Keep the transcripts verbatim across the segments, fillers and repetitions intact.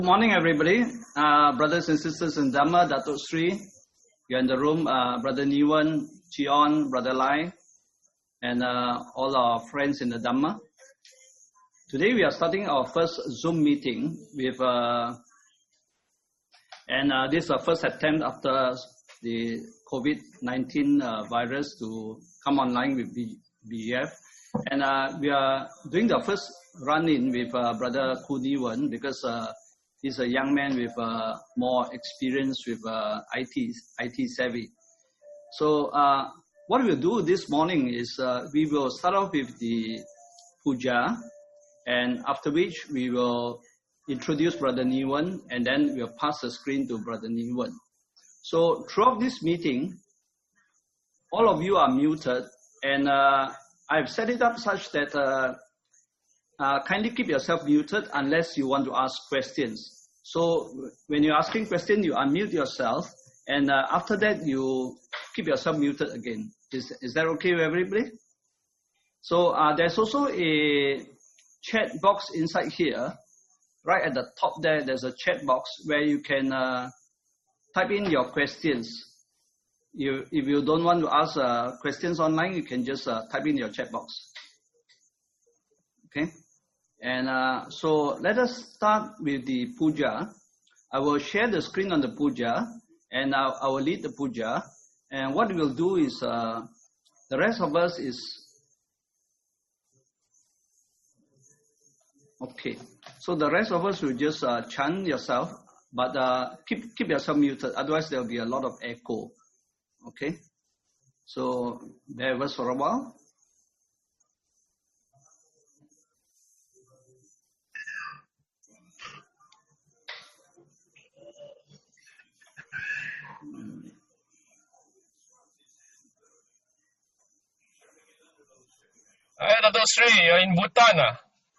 Good morning, everybody. Uh, brothers and sisters in Dhamma, Datuk Sri, you're in the room. Uh, Brother Niwan, Chion, Brother Lai, and uh, all our friends in the Dhamma. Today we are starting our first Zoom meeting with, uh, and uh, this is our first attempt after the COVID nineteen uh, virus to come online with B G F. And uh, we are doing the first run-in with uh, Brother Ku Niwan because uh, he's a young man with uh, more experience with uh, I T, I T savvy. So uh, what we'll do this morning is uh, we will start off with the puja, and after which we will introduce Brother Niwan, and then we'll pass the screen to Brother Niwan. So throughout this meeting, all of you are muted, and uh, I've set it up such that uh, Uh, kindly keep yourself muted unless you want to ask questions. So when you're asking questions, you unmute yourself, and uh, after that, you keep yourself muted again. Is, is that okay with everybody? So uh, there's also a chat box inside here. Right at the top there, there's a chat box where you can uh, type in your questions. You, if you don't want to ask uh, questions online, you can just uh, type in your chat box. Okay? And uh, so let us start with the puja. I will share the screen on the puja, and I, I will lead the puja. And what we'll do is, uh, the rest of us is, okay. So the rest of us will just uh, chant yourself, but uh, keep, keep yourself muted, otherwise there will be a lot of echo. Okay? So bear with us for a while. Hi, Datuk Sri, you're in Bhutan, ah?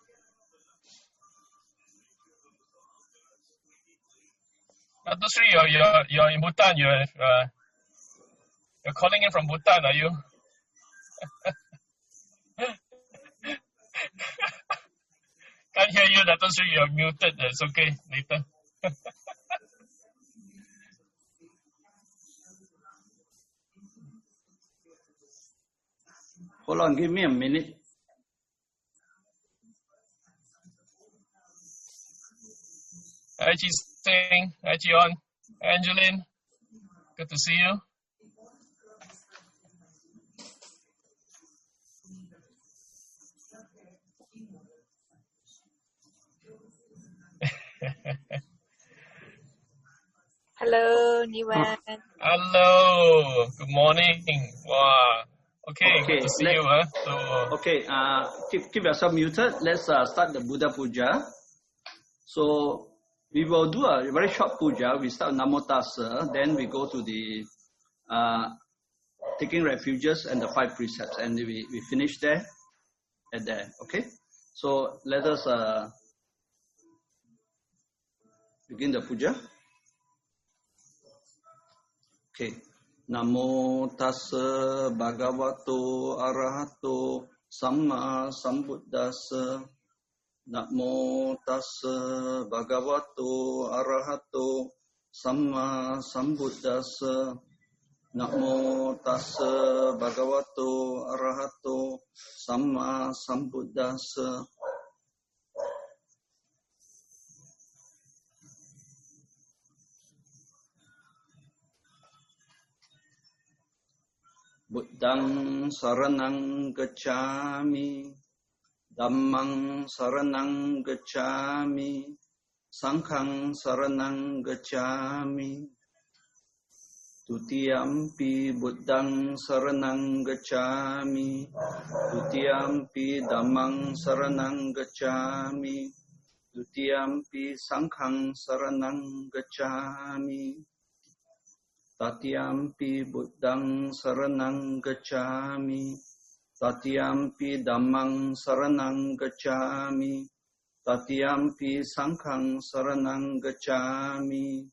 Datuk Sri, you're, you're, you're in Bhutan, you're, uh, you're calling in from Bhutan, are you? Can't hear you, Datuk Sri, you're muted, it's okay, later. Hold on, give me a minute. Hi, Chi Sing. Hi, Chion. Angeline. Good to see you. Hello, Niwan. Hello. Good morning. Wow. Okay, Okay, good to see let, you. Huh? So, okay, uh, keep, keep yourself muted. Let's uh, start the Buddha Puja. So we will do a very short puja. We start Namo Tassa, then we go to the uh, taking refuges and the five precepts, and we, we finish there and there. Okay? So let us uh, begin the puja. Okay. Namo Tassa Bhagavato Arahato Samma Sambuddhassa. Namo Tassa Bhagavato Arahato Samma Sambuddhassa. Namo Tassa Bhagavato Arahato Samma Sambuddhassa. Buddhang saranang gacchami, Dhammang saranang gacchami, Sanghang saranang gacchami. Tutiyampi Buddhang saranang gacchami, Tutiyampi Dhammang saranang gacchami, Tutiyampi Sanghang saranang gacchami. Tatiyampi Buddhang saranang gacchami, Tatiyampi Dhammang saranang gacchami, Tatiyampi Sanghang saranang gacchami.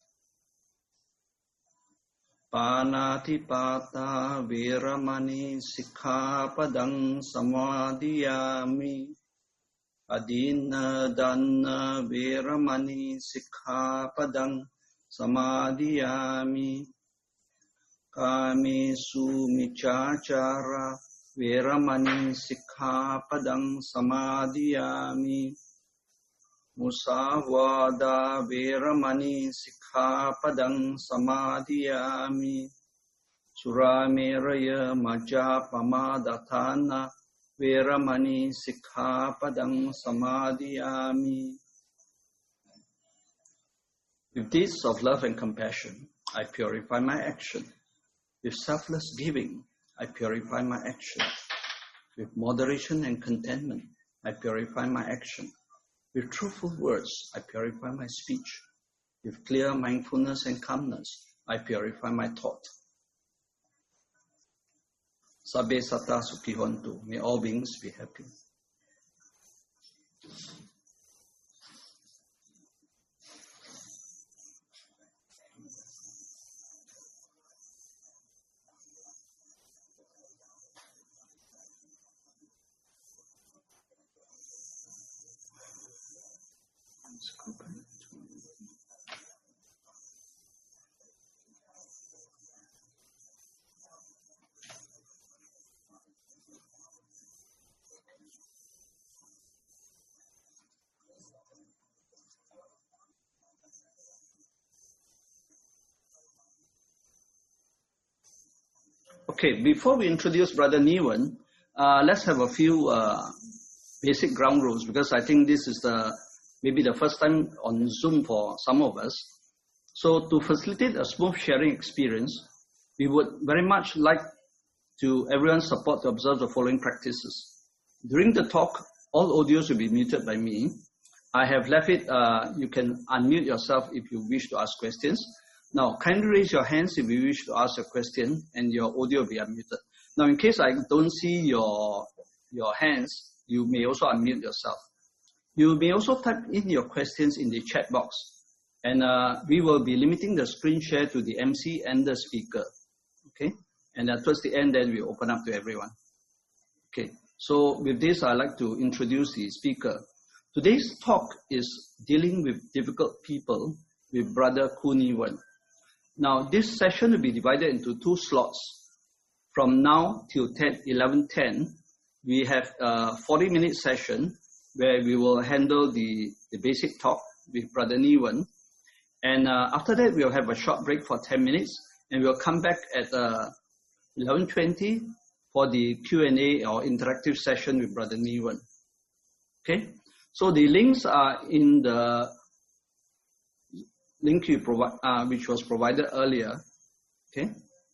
Panatipata Viramani Sikkhapadang Samadhiyami. Adina dana veramani sikkhapadang samadhiyami. Kamesu miccācara veramani sikkhapadang samadhiyami. Musavada veramani sikkhapadang samadhiyami. Surameraya majjapamadatthana veramani sikkhapadang samadhiyami. With deeds of love and compassion, I purify my action. With selfless giving, I purify my action. With moderation and contentment, I purify my action. With truthful words, I purify my speech. With clear mindfulness and calmness, I purify my thought. Sabbe satta sukhi hontu. May all beings be happy. Okay, before we introduce Brother Niwan, uh, let's have a few uh, basic ground rules, because I think this is the maybe the first time on Zoom for some of us. So to facilitate a smooth sharing experience, we would very much like to everyone's support to observe the following practices. During the talk, all audios will be muted by me. I have left it, uh, you can unmute yourself if you wish to ask questions. Now, kindly raise your hands if you wish to ask a question, and your audio will be unmuted. Now, in case I don't see your, your hands, you may also unmute yourself. You may also type in your questions in the chat box, and uh, we will be limiting the screen share to the M C and the speaker. Okay? And uh, towards the end, then we open up to everyone. Okay. So with this, I'd like to introduce the speaker. Today's talk is dealing with difficult people with Brother Koo Niwan. Now, this session will be divided into two slots. From now till eleven ten, we have a forty minute session where we will handle the, the basic talk with Brother Niwan. And uh, after that, we'll have a short break for ten minutes, and we'll come back at uh, eleven twenty for the Q and A or interactive session with Brother Niwan. Okay? So the links are in the link you provide, uh, which was provided earlier. Okay.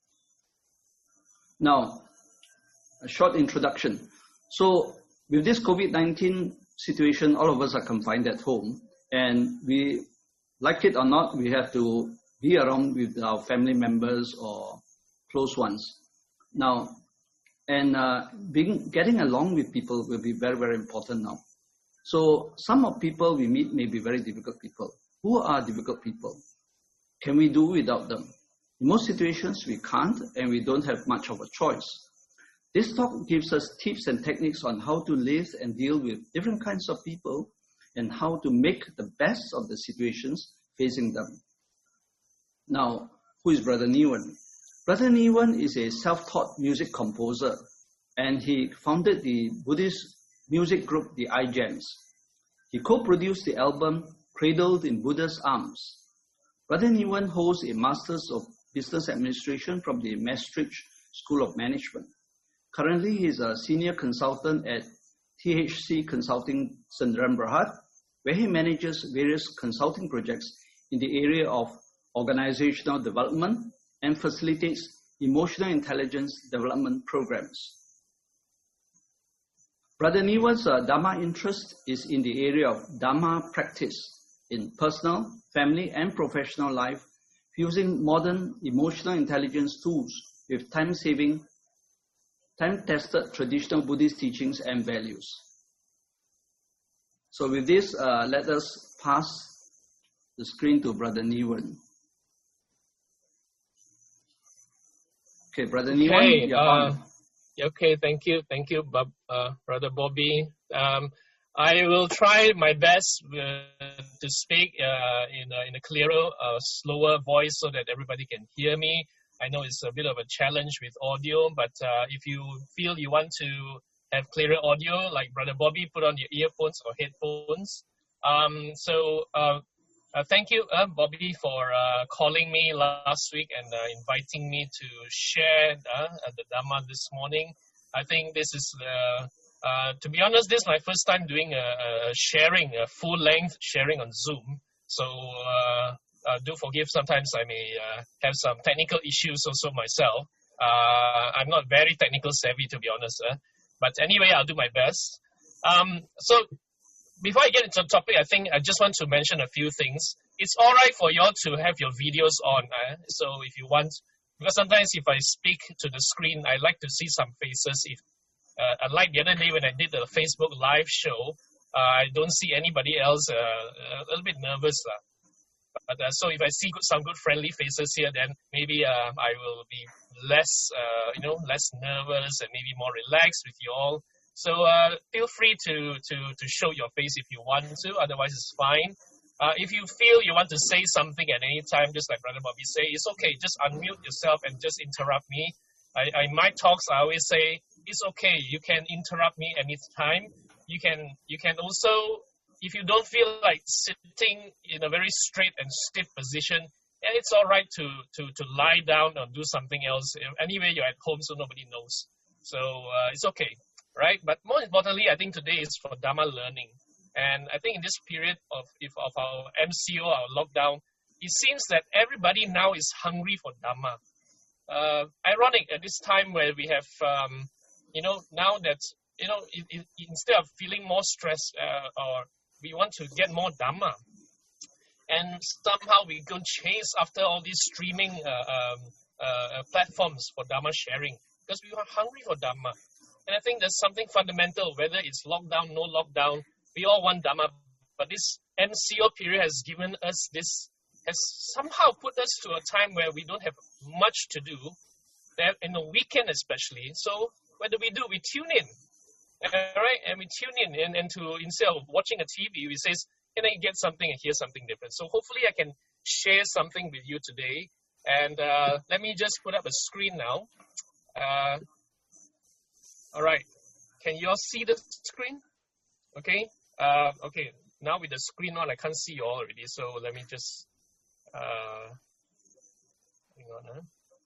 Now, a short introduction. So, with this COVID nineteen situation, all of us are confined at home, and we, like it or not, we have to be around with our family members or close ones. Now, and uh, being getting along with people will be very, very important now. So, some of people we meet may be very difficult people. Who are difficult people? Can we do without them? In most situations, we can't, and we don't have much of a choice. This talk gives us tips and techniques on how to live and deal with different kinds of people and how to make the best of the situations facing them. Now, who is Brother Niwan? Brother Niwan is a self-taught music composer, and he founded the Buddhist music group, the iGEMS. He co-produced the album Cradled in Buddha's Arms. Brother Niwan holds a Master's of Business Administration from the Maastricht School of Management. Currently, he is a senior consultant at T H C Consulting Sdn, where he manages various consulting projects in the area of organizational development and facilitates emotional intelligence development programs. Brother Niwan's uh, Dharma interest is in the area of Dharma practice in personal, family, and professional life, using modern emotional intelligence tools with time-saving, time-tested traditional Buddhist teachings and values. So with this, uh, let us pass the screen to Brother Niwan. Okay, Brother Niwan, Okay, you're uh, on. okay, thank you, thank you, Bob, uh, Brother Bobby. Um, I will try my best uh, to speak uh, in, a, in a clearer, uh, slower voice so that everybody can hear me. I know it's a bit of a challenge with audio, but uh, if you feel you want to have clearer audio, like Brother Bobby, put on your earphones or headphones. Um, so uh, uh, thank you, uh, Bobby, for uh, calling me last week and uh, inviting me to share uh, the Dhamma this morning. I think this is the Uh, to be honest, this is my first time doing a, a sharing, a full-length sharing on Zoom. So uh, uh, do forgive. Sometimes I may uh, have some technical issues also myself. Uh, I'm not very technical savvy, to be honest. Uh, but anyway, I'll do my best. Um, so before I get into the topic, I think I just want to mention a few things. It's all right for you all to have your videos on. Uh, so if you want, because sometimes if I speak to the screen, I like to see some faces. If Uh, unlike the other day when I did the Facebook live show, uh, I don't see anybody else, uh, a little bit nervous. Uh. But, uh, so if I see good, some good friendly faces here, then maybe uh, I will be less, uh, you know, less nervous and maybe more relaxed with you all. So uh, feel free to, to, to show your face if you want to, otherwise it's fine. Uh, if you feel you want to say something at any time, just like Brother Bobby say, it's okay, just unmute yourself and just interrupt me. I, I, in my talks, I always say, it's okay. You can interrupt me anytime. You can you can also, if you don't feel like sitting in a very straight and stiff position, it's all right to, to, to lie down or do something else. Anyway, you're at home, so nobody knows. So uh, it's okay, right? But more importantly, I think today is for Dhamma learning. And I think in this period of, if, of our M C O, our lockdown, it seems that everybody now is hungry for Dhamma. Uh, ironic at this time where we have... Um, You know, now that, you know, it, it, instead of feeling more stress uh, or we want to get more Dhamma, and somehow we go chase after all these streaming uh, um, uh, platforms for Dhamma sharing because we are hungry for Dhamma. And I think there's something fundamental, whether it's lockdown, no lockdown, we all want Dhamma. But this M C O period has given us this, has somehow put us to a time where we don't have much to do, in the weekend especially. So what do we do? We tune in, all right? And we tune in, and, and to instead of watching a T V, we say, can I get something and hear something different? So hopefully I can share something with you today. And uh, let me just put up a screen now. Uh, all right. Can you all see the screen? Okay. Uh, okay. Now with the screen on, I can't see you all already. So let me just, uh, hang on, huh?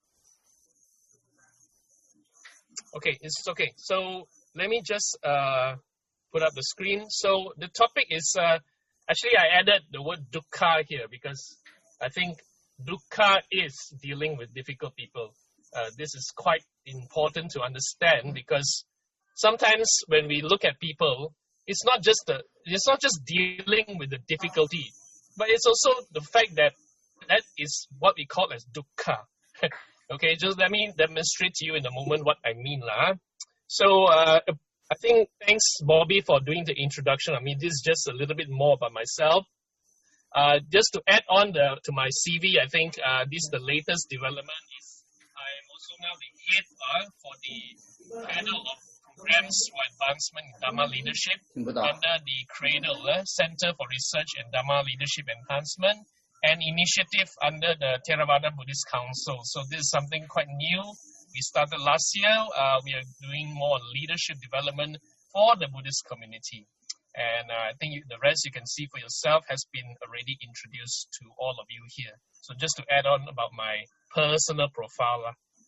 Okay, it's okay. So let me just uh, put up the screen. So the topic is, uh, actually I added the word dukkha here because I think dukkha is dealing with difficult people. Uh, this is quite important to understand because sometimes when we look at people, it's not just the, it's not just dealing with the difficulty, but it's also the fact that that is what we call as dukkha. Okay, just let me demonstrate to you in a moment what I mean. lah. So uh, I think thanks, Bobby, for doing the introduction. I mean, this is just a little bit more about myself. Uh, just to add on the, to my C V, I think uh, this is the latest development. Is I am also now the head uh, for the panel of programs for advancement in Dhamma leadership under the CRADLE, uh, Center for Research and Dhamma Leadership Enhancement, an initiative under the Theravada Buddhist Council. So this is something quite new. We started last year. Uh, we are doing more leadership development for the Buddhist community. And uh, I think you, the rest you can see for yourself has been already introduced to all of you here. So just to add on about my personal profile.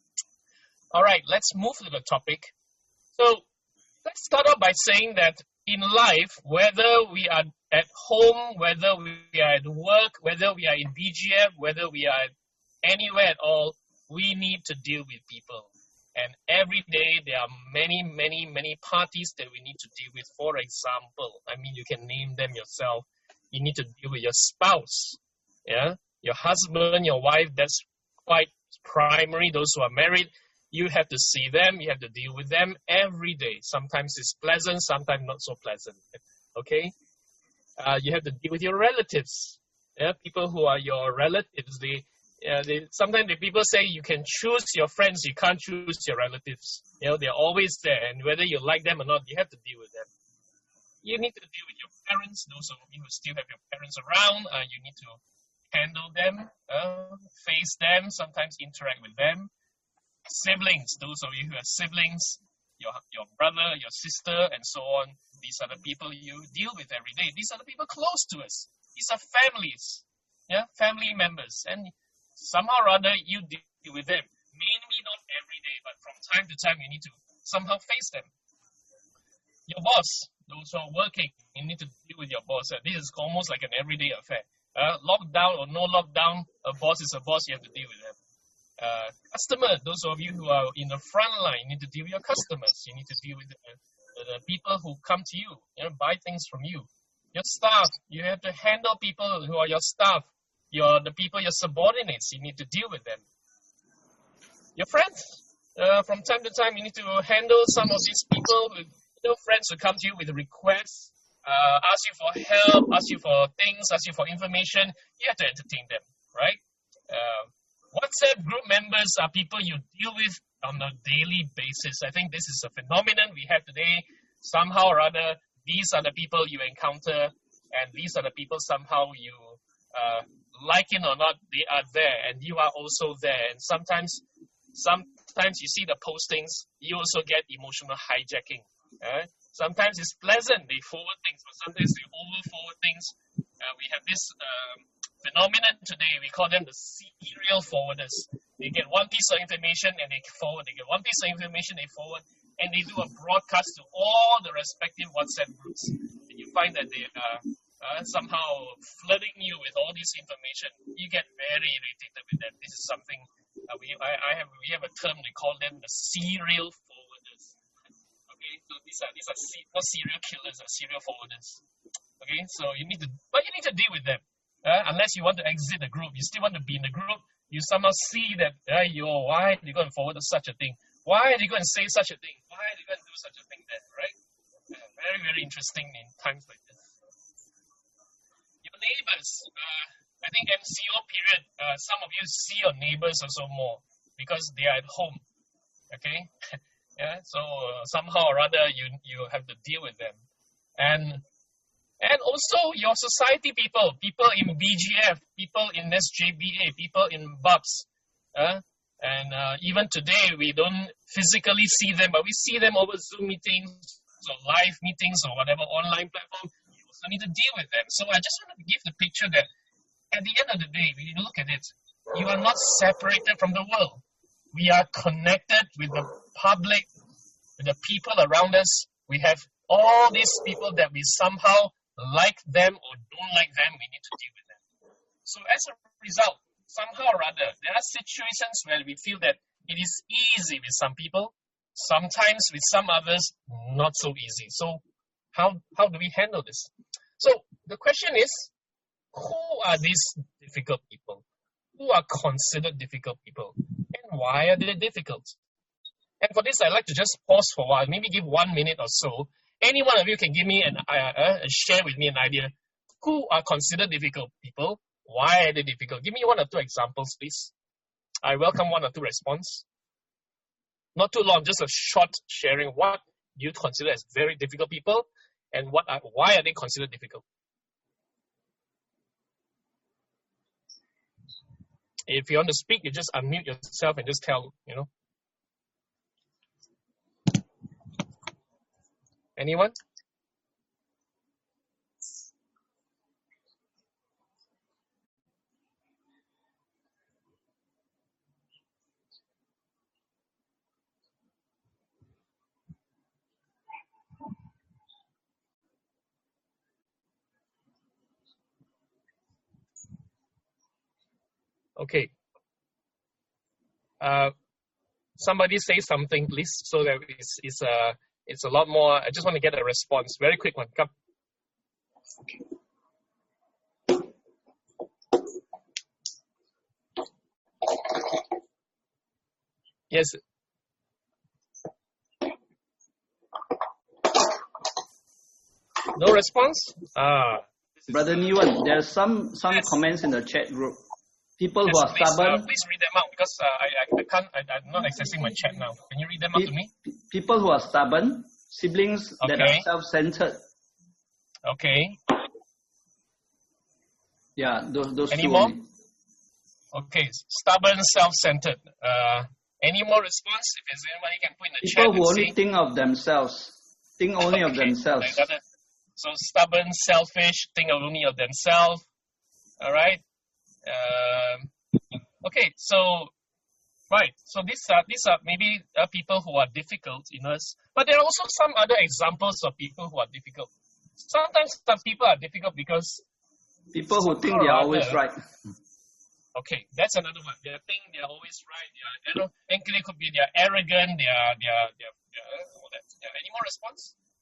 All right, let's move to the topic. So let's start off by saying that in life, whether we are at home, whether we are at work, whether we are in B G F, whether we are anywhere at all, we need to deal with people. And every day there are many, many, many parties that we need to deal with. For example, I mean, you can name them yourself. You need to deal with your spouse, yeah, your husband, your wife. That's quite primary. Those who are married, you have to see them. You have to deal with them every day. Sometimes it's pleasant, sometimes not so pleasant. Okay. Uh, you have to deal with your relatives. Yeah, people who are your relatives. They, uh, they sometimes the people say you can choose your friends, you can't choose your relatives. You know, they're always there, and whether you like them or not, you have to deal with them. You need to deal with your parents. Those of you who still have your parents around, uh, you need to handle them, uh, face them, sometimes interact with them. Siblings, those of you who have siblings, your your brother, your sister, and so on. These are the people you deal with every day. These are the people close to us. These are families, yeah, family members, and somehow or other you deal with them. Maybe not every day, but from time to time you need to somehow face them. Your boss, those who are working, you need to deal with your boss. Uh, this is almost like an everyday affair. Uh, lockdown or no lockdown, a boss is a boss. You have to deal with them. Uh, customer, those of you who are in the front line, you need to deal with your customers. You need to deal with the, the, the people who come to you, you know, buy things from you. Your staff, you have to handle people who are your staff. Your the people, your subordinates, you need to deal with them. Your friends, uh, from time to time, you need to handle some of these people, who, you know, friends who come to you with requests, uh, ask you for help, ask you for things, ask you for information. You have to entertain them, right? Uh, WhatsApp group members are people you deal with on a daily basis. I think this is a phenomenon we have today. Somehow or other, these are the people you encounter, and these are the people somehow you, uh, like it or not, they are there, and you are also there. And sometimes, sometimes you see the postings, you also get emotional hijacking. Uh, sometimes it's pleasant, they forward things, but sometimes they over-forward things. Uh, we have this um, phenomenon today, we call them the serial forwarders. They get one piece of information and they forward. They get one piece of information, they forward, and they do a broadcast to all the respective WhatsApp groups. And you find that they are uh, somehow flooding you with all this information. You get very irritated with them. This is something uh, we I, I have. We have a term, they call them the serial forwarders. Okay, so these are these are se- not serial killers, are serial forwarders. Okay, so you need to, but you need to deal with them. Uh, unless you want to exit the group, you still want to be in the group. You somehow see that, uh, yo, why are they going to forward such a thing? Why are they going to say such a thing? Why are they going to do such a thing then, right? Uh, very, very interesting in times like this. Your neighbors, uh, I think M C O period, uh, some of you see your neighbors also more because they are at home, okay? Yeah, so uh, somehow or other you you have to deal with them. And And also your society people, people in B G F, people in S J B A, people in B U P S. Uh, and uh, even today, we don't physically see them, but we see them over Zoom meetings or live meetings or whatever online platform. You also need to deal with them. So I just want to give the picture that at the end of the day, when you look at it, you are not separated from the world. We are connected with the public, with the people around us. We have all these people that we somehow like them or don't like them, we need to deal with them. So as a result, somehow or other, there are situations where we feel that it is easy with some people, sometimes with some others, not so easy. So how, how do we handle this? So the question is, who are these difficult people? Who are considered difficult people? And why are they difficult? And for this, I'd like to just pause for a while, maybe give one minute or so. Any one of you can give me an uh, uh, share with me an idea. Who are considered difficult people? Why are they difficult? Give me one or two examples, please. I welcome one or two response. Not too long, just a short sharing. What do you consider as very difficult people, and what are, why are they considered difficult? If you want to speak, you just unmute yourself and just tell, you know. Anyone? Okay. Uh, somebody say something, please, so that it's, it's uh it's a lot more. I just want to get a response. Very quick one. Come. Yes. No response? Ah. Brother Niwan, there are some some yes. comments in the chat group. People yes, who are please, stubborn. Uh, please read them out because uh, I, I I can't. I, I'm not accessing my chat now. Can you read them out Pe- to me? People who are stubborn, siblings Okay. that are self-centered, Okay. Yeah, those, those Any two more? only. Okay, stubborn, self-centered. Uh, any more response? If there's anybody can put in the People chat who and only say. think of themselves, think only of Okay, themselves. another- So stubborn, selfish, think of only of themselves. All right. Um, okay, so right. So these are these are maybe uh, people who are difficult in us, but there are also some other examples of people who are difficult. Sometimes some people are difficult because People who think somehow they are or always other- right. Okay, that's another one. They think they're always right. They are, you know, and it could be they're arrogant. They are, they are, they are, they are all that. Yeah, any more response?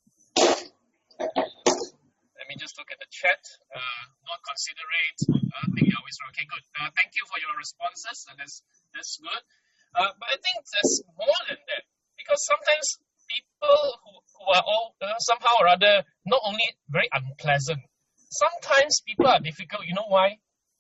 Let me just look at the chat. Uh, not considerate. I uh, think you're always right. Okay, good. Uh, thank you for your responses. Uh, that's that's good. Uh, but I think there's more than that, because sometimes people who, who are all uh, somehow or other not only very unpleasant. Sometimes people are difficult. You know why?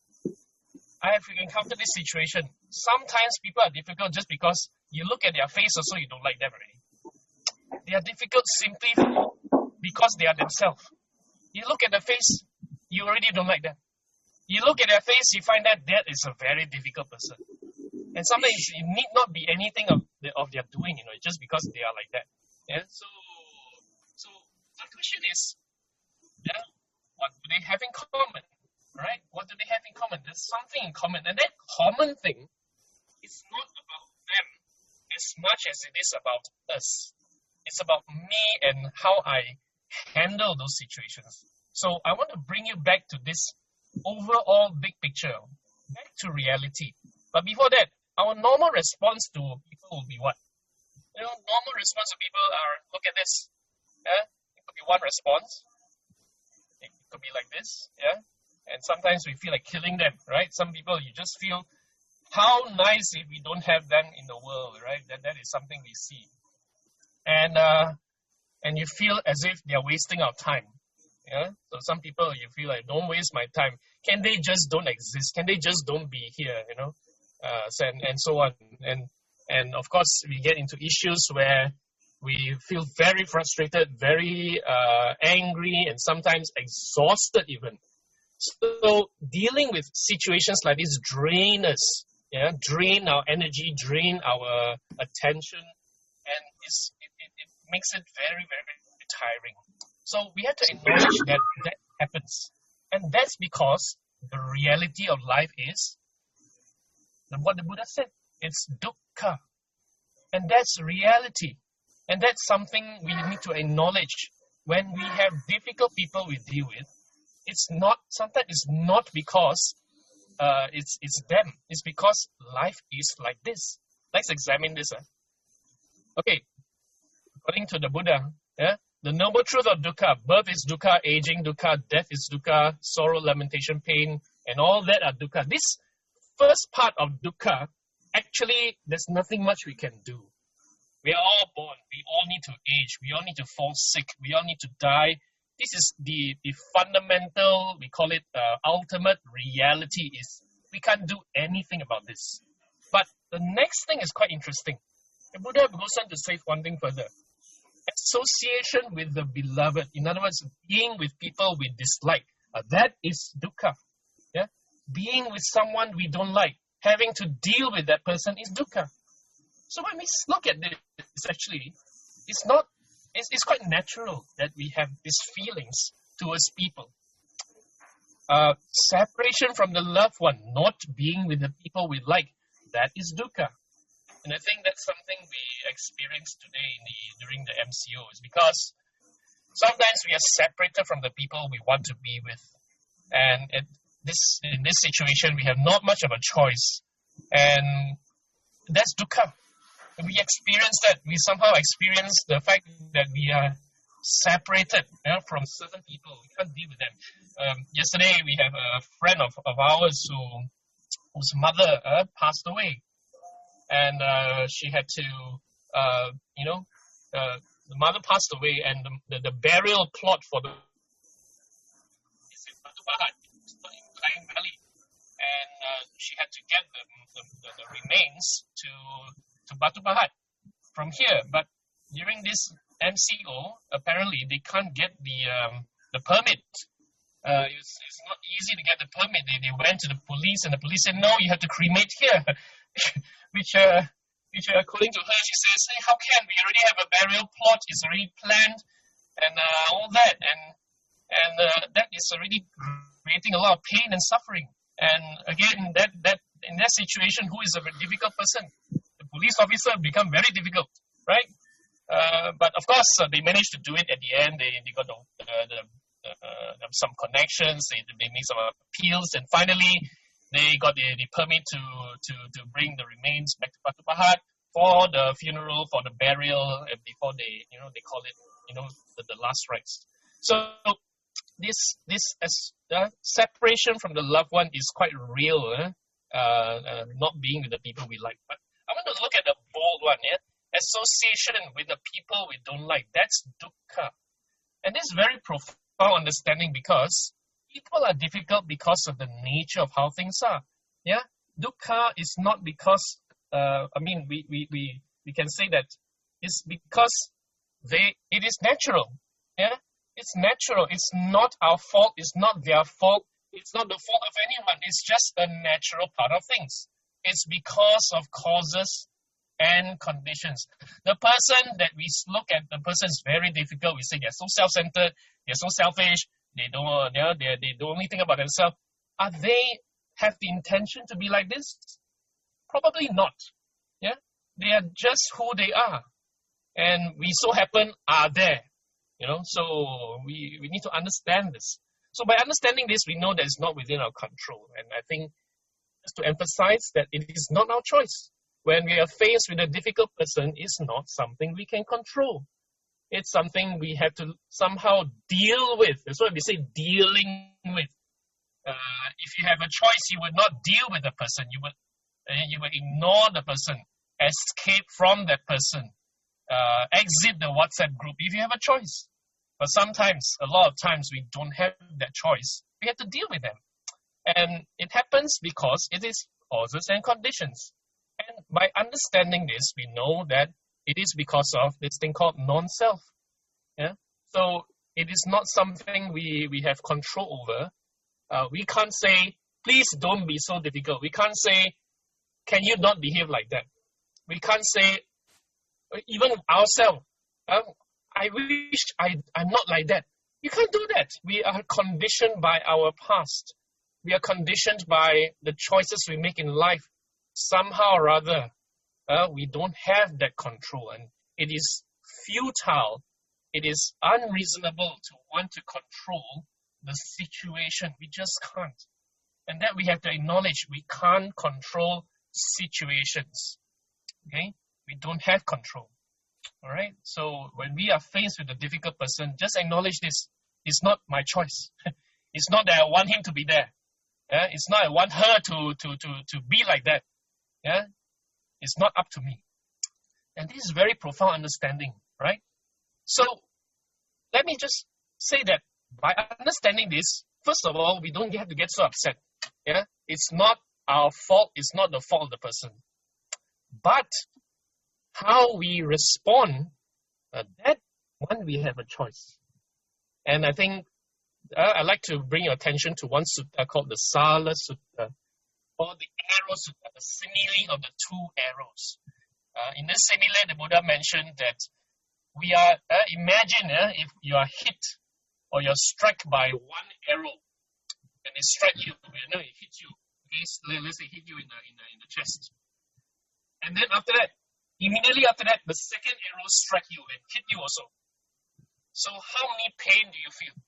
I have encountered this situation. Sometimes people are difficult just because you look at their face also you don't like them already. They are difficult simply because they are themselves. You look at the face, you already don't like them. You look at their face, you find that that is a very difficult person. And sometimes it need not be anything of, the, of their doing, you know, just because they are like that. Yeah. So, so my question is, yeah, what do they have in common? Right? What do they have in common? There's something in common. And that common thing is not about them as much as it is about us. It's about me and how I handle those situations. So I want to bring you back to this overall big picture, back to reality. But before that, our normal response to people will be what? You know, normal response to people are, look at this. Yeah? It could be one response. It could be like this. Yeah? And sometimes we feel like killing them, right? Some people, you just feel, how nice if we don't have them in the world, right? That that is something we see. And uh, and you feel as if they're wasting our time. Yeah? So some people, you feel like, don't waste my time. Can they just don't exist? Can they just don't be here, you know? Uh, so, and, and so on. And, and of course, we get into issues where we feel very frustrated, very uh, angry, and sometimes exhausted even. So dealing with situations like this drain us, yeah, drain our energy, drain our attention, and it's, it, it, it makes it very, very tiring. So we have to acknowledge that that happens. And that's because the reality of life is what the Buddha said. It's dukkha. And that's reality. And that's something we need to acknowledge when we have difficult people we deal with. It's not, sometimes it's not because uh, it's it's them. It's because life is like this. Let's examine this. Uh. Okay, according to the Buddha, yeah, the noble truth of dukkha, birth is dukkha, aging dukkha, death is dukkha, sorrow, lamentation, pain, and all that are dukkha. This first part of dukkha, actually, there's nothing much we can do. We are all born. We all need to age. We all need to fall sick. We all need to die. This is the, the fundamental, we call it uh, ultimate reality is we can't do anything about this. But the next thing is quite interesting. The Buddha goes on to say one thing further. Association with the beloved, in other words, being with people we dislike, uh, that is dukkha. Yeah? Being with someone we don't like, having to deal with that person is dukkha. So when we look at this, actually, it's not It's, it's quite natural that we have these feelings towards people. Uh, separation from the loved one, not being with the people we like, that is dukkha. And I think that's something we experience today in the, during the M C O, is because sometimes we are separated from the people we want to be with. And at this, in this situation, we have not much of a choice. And that's dukkha. We experience that. We somehow experience the fact that we are separated, you know, from certain people. We can't deal with them. Um, yesterday, we have a friend of, of ours who whose mother uh, passed away. And uh, she had to, uh, you know, uh, the mother passed away, and the, the, the burial plot for the is in Batu Pahat, in Klang Valley. And uh, she had to get the, the, the, the remains to to Batu Pahat from here. But during this M C O, apparently they can't get the um, the permit. Uh, it's, it's not easy to get the permit. They, they went to the police, and the police said, no, you have to cremate here. which, uh, which uh, according to her, she says, hey, how can? We already have a burial plot. It's already planned, and uh, all that. And and uh, that is already creating a lot of pain and suffering. And again, that, that in that situation, who is a very difficult person? The police officer become very difficult, right? Uh, but of course, uh, they managed to do it at the end. They, they got the, uh, the uh, some connections. They, they made some appeals, and finally, they got the, the permit to, to, to bring the remains back to Batu Pahat for the funeral, for the burial, and before they, you know, they call it, you know, the, the last rites. So this this as uh, separation from the loved one is quite real. Eh? Uh, uh, not being with the people we like, but I want to look at the bold one. Yeah. Association with the people we don't like. That's dukkha. And this is very profound understanding, because people are difficult because of the nature of how things are. Yeah? Dukkha is not because, uh, I mean, we, we, we, we can say that it's because they it is natural. Yeah? It's natural. It's not our fault. It's not their fault. It's not the fault of anyone. It's just a natural part of things. It's because of causes and conditions. The person that we look at, the person is very difficult. We say they're so self-centered, they're so selfish, they don't, they're, they're, they don't only think about themselves. Are they have the intention to be like this? Probably not. Yeah, they are just who they are, and we so happen are there. You know, so we we need to understand this. So by understanding this, we know that it's not within our control, and I think just to emphasize that it is not our choice. When we are faced with a difficult person, it's not something we can control. It's something we have to somehow deal with. That's why we say dealing with. Uh, if you have a choice, you would not deal with the person. You would, uh, you would ignore the person, escape from that person, uh, exit the WhatsApp group if you have a choice. But sometimes, a lot of times, we don't have that choice. We have to deal with them. And it happens because it is causes and conditions. And by understanding this, we know that it is because of this thing called non-self. Yeah. So it is not something we, we have control over. Uh, we can't say, please don't be so difficult. We can't say, can you not behave like that? We can't say, even ourselves, uh, I wish I, I'm not like that. You can't do that. We are conditioned by our past. We are conditioned by the choices we make in life. Somehow or other, uh, we don't have that control, and it is futile. It is unreasonable to want to control the situation. We just can't. And that we have to acknowledge. We can't control situations. Okay? We don't have control. All right? So when we are faced with a difficult person, just acknowledge this. It's not my choice. It's not that I want him to be there. Yeah? It's not I want her to, to, to, to be like that. Yeah, it's not up to me. And this is very profound understanding, right? So let me just say that by understanding this, first of all, we don't have to get so upset. Yeah, it's not our fault. It's not the fault of the person. But how we respond, uh, that one we have a choice. And I think uh, I'd like to bring your attention to one sutta called the Sala Sutta, or the arrow sutta, the simile of the two arrows. Uh, in this simile, the Buddha mentioned that we are, uh, imagine uh, if you are hit or you're struck by one arrow, and it strike you, you know, it hits you, okay, let's say hit you in the, in the, in the chest. And then after that, immediately after that, the second arrow struck you and hit you also. So how many pain do you feel?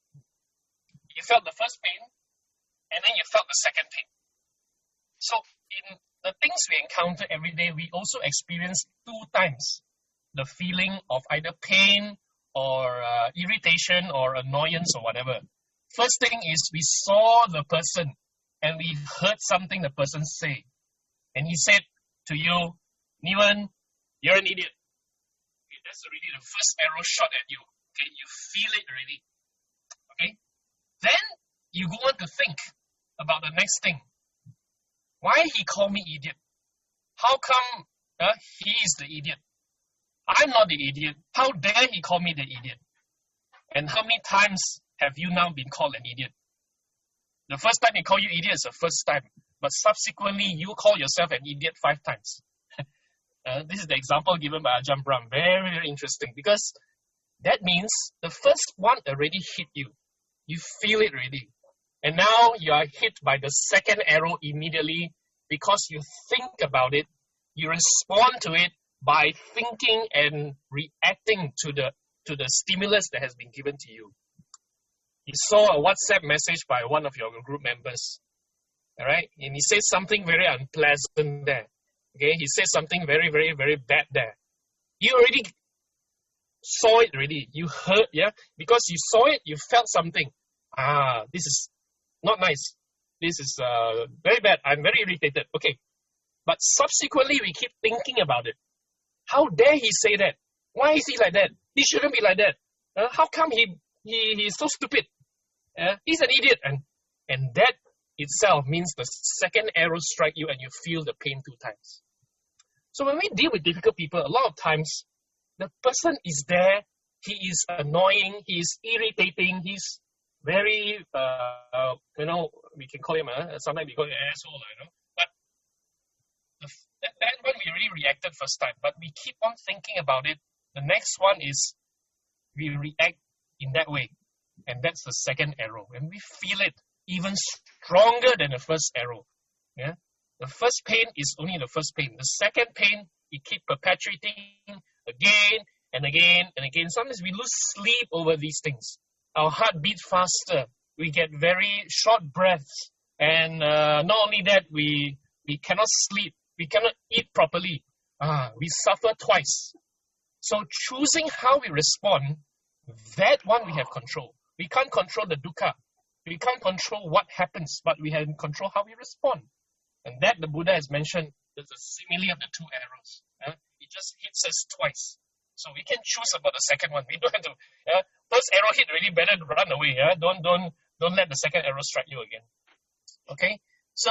You felt the first pain, and then you felt the second pain. So in the things we encounter every day, we also experience two times the feeling of either pain or uh, irritation or annoyance or whatever. First thing is we saw the person and we heard something the person say. And he said to you, Niwan, you're an idiot. Okay, that's already the first arrow shot at you. Okay, you feel it already. Okay? Then you go on to think about the next thing. Why he called me idiot? How come uh, he is the idiot? I'm not the idiot. How dare he call me the idiot? And how many times have you now been called an idiot? The first time he called you idiot is the first time, but subsequently you call yourself an idiot five times. uh, this is the example given by Ajahn Brahm. Very, very interesting, because that means the first one already hit you. You feel it already. And now you are hit by the second arrow immediately because you think about it. You respond to it by thinking and reacting to the to the stimulus that has been given to you. You saw a WhatsApp message by one of your group members, all right? And he says something very unpleasant there. Okay, he says something very, very, very bad there. You already saw it already. You heard, yeah? Because you saw it, you felt something. Ah, this is not nice. This is uh, very bad. I'm very irritated. Okay. But subsequently, we keep thinking about it. How dare he say that? Why is he like that? He shouldn't be like that. Uh, how come he, he he's so stupid? Uh, he's an idiot. And, and that itself means the second arrow strike you and you feel the pain two times. So when we deal with difficult people, a lot of times, the person is there. He is annoying. He is irritating. He's very, uh, you know, we can call him, uh, sometimes we call him an asshole, you know. But the, that, that one we already reacted first time, but we keep on thinking about it. The next one is we react in that way. And that's the second arrow. And we feel it even stronger than the first arrow. Yeah. The first pain is only the first pain. The second pain, it keep perpetuating again and again and again. Sometimes we lose sleep over these things. Our heart beats faster. We get very short breaths. And uh, not only that, we we cannot sleep. We cannot eat properly. Ah, we suffer twice. So choosing how we respond, that one we have control. We can't control the dukkha. We can't control what happens, but we have control how we respond. And that the Buddha has mentioned is the simile of the two arrows. Uh, it just hits us twice. So we can choose about the second one. We don't have to. Uh, first arrow hit really better run away. Yeah? Don't don't don't let the second arrow strike you again. Okay. So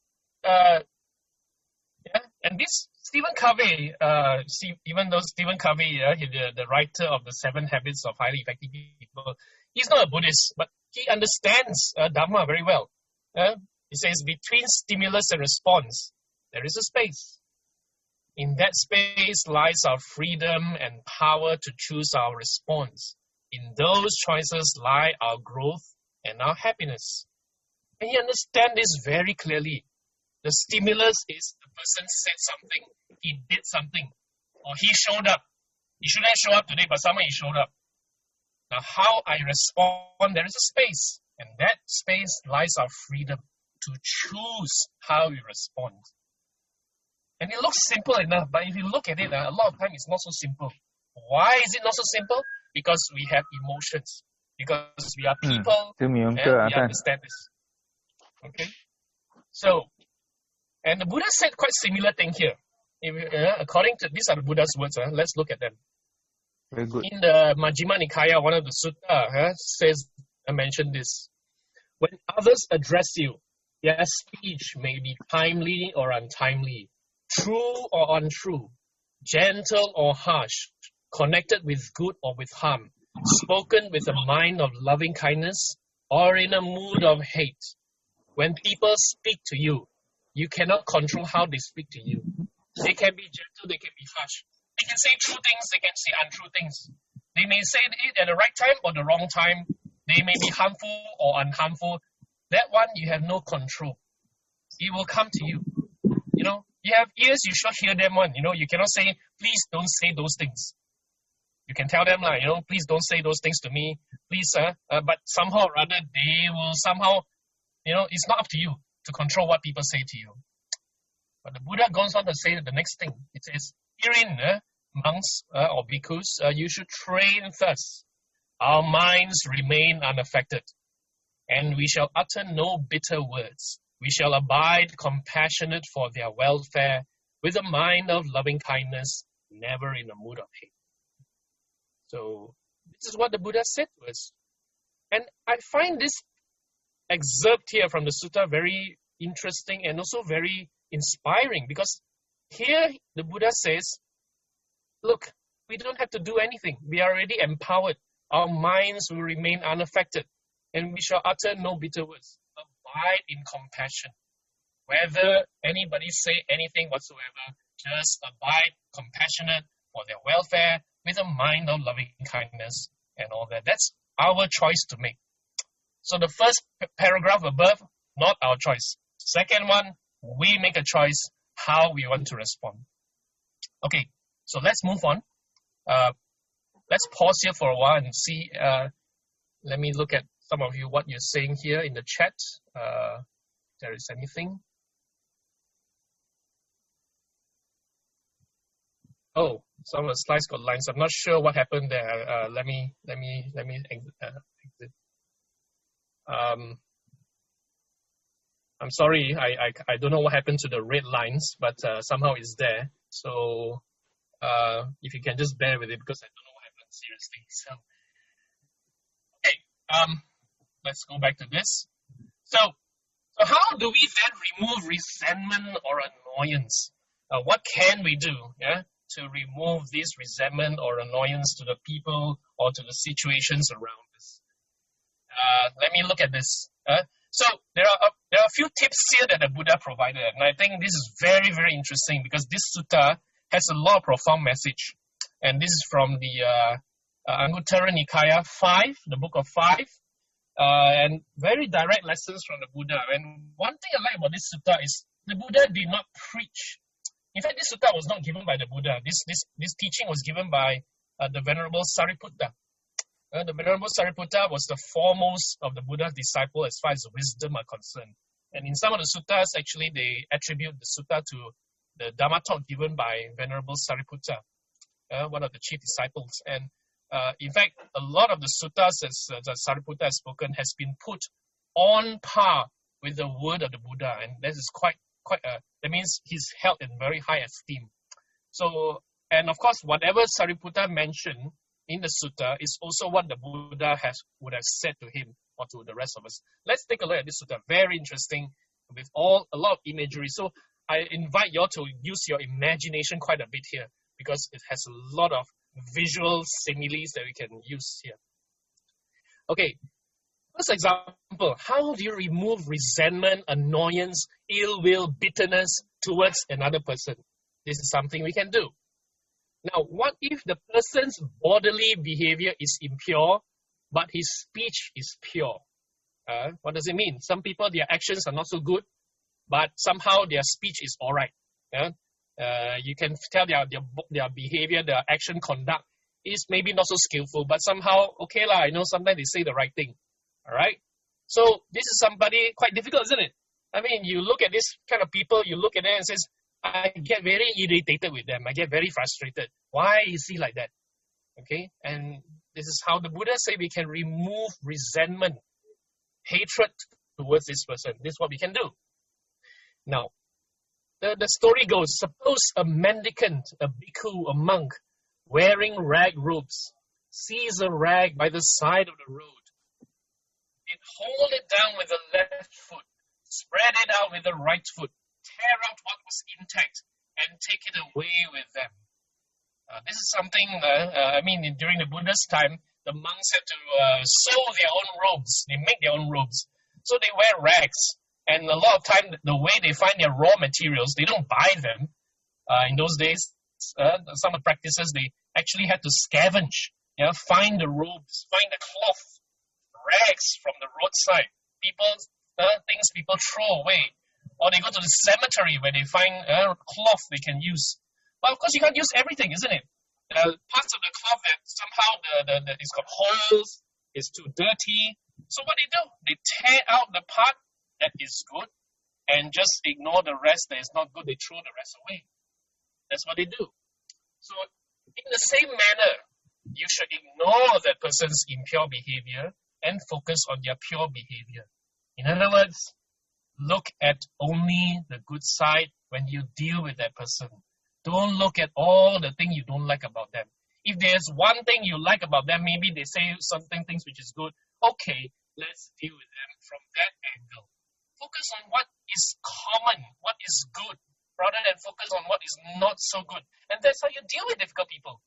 uh, yeah, and this Stephen Covey, uh, see, even though Stephen Covey, uh, he, the the writer of the Seven Habits of Highly Effective People, he's not a Buddhist, but he understands uh, Dhamma very well. Uh, he says between stimulus and response, there is a space. In that space lies our freedom and power to choose our response. In those choices lie our growth and our happiness. And he understands this very clearly. The stimulus is the person said something, he did something, or he showed up. He shouldn't show up today, but somehow he showed up. Now, how I respond, there is a space. And that space lies our freedom to choose how we respond. And it looks simple enough, but if you look at it, uh, a lot of times it's not so simple. Why is it not so simple? Because we have emotions. Because we are people, mm, and we understand this. Okay? So, and the Buddha said quite similar thing here. If, uh, according to, these are the Buddha's words, uh, let's look at them. Very good. In the Majjhima Nikaya, one of the sutta uh, says, I mentioned this. When others address you, their speech may be timely or untimely, true or untrue, gentle or harsh, connected with good or with harm, spoken with a mind of loving kindness or in a mood of hate. When people speak to you, you cannot control how they speak to you. They can be gentle, they can be harsh. They can say true things, they can say untrue things. They may say it at the right time or the wrong time. They may be harmful or unharmful. That one, you have no control. It will come to you. You know, you have ears, you should hear them one. You know, you cannot say, please don't say those things. You can tell them, like, you know, please don't say those things to me. Please, uh, uh, but somehow or other, they will somehow, you know, it's not up to you to control what people say to you. But the Buddha goes on to say the next thing. It says, herein, uh, monks uh, or bhikkhus, uh, you should train thus. Our minds remain unaffected, and we shall utter no bitter words. We shall abide compassionate for their welfare, with a mind of loving kindness, never in a mood of hate. So, this is what the Buddha said to us. And I find this excerpt here from the sutta very interesting and also very inspiring, because here the Buddha says, look, we don't have to do anything. We are already empowered. our minds will remain unaffected, and we shall utter no bitter words. Abide in compassion. Whether anybody say anything whatsoever, just abide compassionate for their welfare with a mind of loving kindness and all that. That's our choice to make. So the first p- paragraph above, not our choice. Second one, we make a choice how we want to respond. Okay, so let's move on. Uh, let's pause here for a while and see. Uh, let me look at some of you, what you're saying here in the chat. Uh, if there is anything. Oh, some of the slides got lines. I'm not sure what happened there. Uh, let me, let me, let me uh, exit. Um, I'm sorry, I, I I don't know what happened to the red lines, but uh, somehow it's there. So uh, if you can just bear with it, because I don't know what happened seriously. So okay, um, let's go back to this. So so how do we then remove resentment or annoyance? Uh, what can we do? Yeah. To remove this resentment or annoyance to the people or to the situations around us. Uh, let me look at this. Uh, so there are uh, there are a few tips here that the Buddha provided, and I think this is very, very interesting because this sutta has a lot of profound message. And this is from the uh, uh, Anguttara Nikaya five, the book of five, uh, and very direct lessons from the Buddha. And one thing I like about this sutta is the Buddha did not preach. In fact, this sutta was not given by the Buddha. This this this teaching was given by uh, the Venerable Sariputta. Uh, the Venerable Sariputta was the foremost of the Buddha's disciple as far as wisdom are concerned. And in some of the suttas, actually, they attribute the sutta to the Dhamma talk given by Venerable Sariputta, uh, one of the chief disciples. And uh, in fact, a lot of the suttas as, uh, that Sariputta has spoken has been put on par with the word of the Buddha. And this is quite, quite a, that means he's held in very high esteem. So, and of course, whatever Sariputta mentioned in the sutta is also what the Buddha has would have said to him or to the rest of us. Let's take a look at this sutta. Very interesting with all a lot of imagery. So I invite you all to use your imagination quite a bit here because it has a lot of visual similes that we can use here. Okay, first example, how do you remove resentment, annoyance, ill will, bitterness towards another person? This is something we can do. Now, what if the person's bodily behavior is impure, but his speech is pure? Uh, what does it mean? Some people, their actions are not so good, but somehow their speech is all right. Yeah? Uh, you can tell their, their their behavior, their action conduct is maybe not so skillful, but somehow, okay lah, I know sometimes they say the right thing. All right? So this is somebody quite difficult, isn't it? I mean, you look at this kind of people, you look at them and says, I get very irritated with them. I get very frustrated. Why is he like that? Okay, and this is how the Buddha say we can remove resentment, hatred towards this person. This is what we can do. Now, the, the story goes, suppose a mendicant, a bhikkhu, a monk, wearing rag robes, sees a rag by the side of the road. It hold it down with the left foot, spread it out with the right foot, tear out what was intact, and take it away with them. Uh, this is something, uh, uh, I mean, in, during the Buddha's time, the monks had to uh, sew their own robes. They make their own robes. So they wear rags. And a lot of time, the way they find their raw materials, they don't buy them. Uh, in those days, uh, some of the practices, they actually had to scavenge, you know, find the robes, find the cloth, rags from the roadside, people, uh, things people throw away. Or they go to the cemetery where they find uh, cloth they can use. But of course, you can't use everything, isn't it? There are parts of the cloth that somehow the, the, the, it's got holes, it's too dirty. So what they do? They tear out the part that is good and just ignore the rest that is not good. They throw the rest away. That's what they do. So in the same manner, you should ignore that person's impure behavior and focus on their pure behavior. In other words, look at only the good side when you deal with that person. Don't look at all the things you don't like about them. If there's one thing you like about them, maybe they say something things which is good. Okay, let's deal with them from that angle. Focus on what is common, what is good, rather than focus on what is not so good. And that's how you deal with difficult people.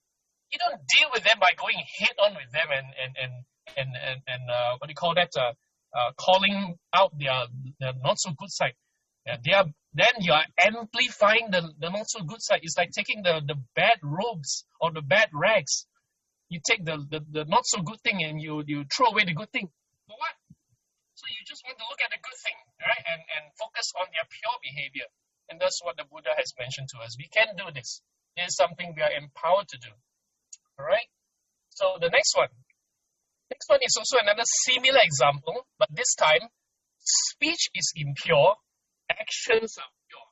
You don't deal with them by going head on with them and and and and and, and uh, what do you call that? Uh, uh, calling out their, their not so good side. Yeah, they are, then you are amplifying the, the not so good side. It's like taking the, the bad robes or the bad rags. You take the, the, the not so good thing and you, you throw away the good thing. For what? So you just want to look at the good thing, right? And, and focus on their pure behavior. And that's what the Buddha has mentioned to us. We can do this. It is something we are empowered to do. All right? So the next one. Next one is also another similar example, but this time, speech is impure, actions are pure.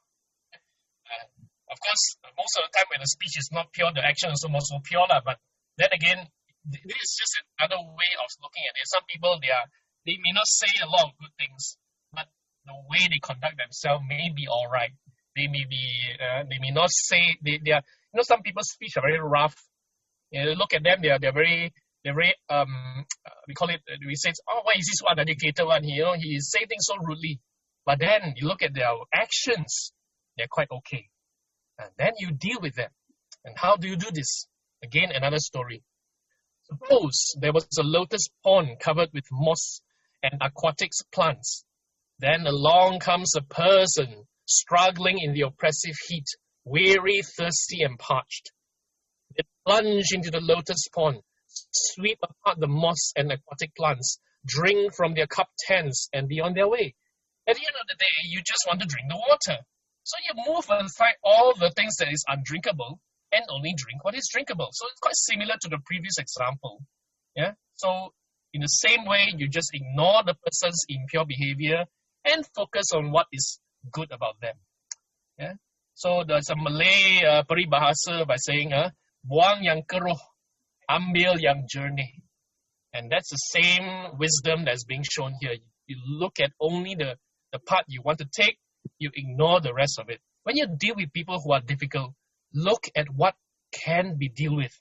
Uh, of course, most of the time when the speech is not pure, the action is almost so pure. But then again, this is just another way of looking at it. Some people, they are they may not say a lot of good things, but the way they conduct themselves may be all right. They may be, uh, they may not say, they, they are, you know, some people's speech are very rough. You know, look at them, they are, they're very, they're very, um, we call it, we say, oh, why is this one educated one? He, you know, he say things so rudely. But then you look at their actions, they're quite okay. And then you deal with them. And how do you do this? Again, another story. Suppose there was a lotus pond covered with moss and aquatic plants. Then along comes a person struggling in the oppressive heat, weary, thirsty, and parched. They plunge into the lotus pond, sweep apart the moss and aquatic plants, drink from their cupped hands, and be on their way. At the end of the day, you just want to drink the water. So you move aside all the things that is undrinkable and only drink what is drinkable. So it's quite similar to the previous example. Yeah. So in the same way, you just ignore the person's impure behavior and focus on what is good about them. Yeah. So there's a Malay uh, peribahasa by saying, uh, buang yang keruh, ambil yang jernih. And that's the same wisdom that's being shown here. You look at only the, the part you want to take, you ignore the rest of it. When you deal with people who are difficult, look at what can be dealt with.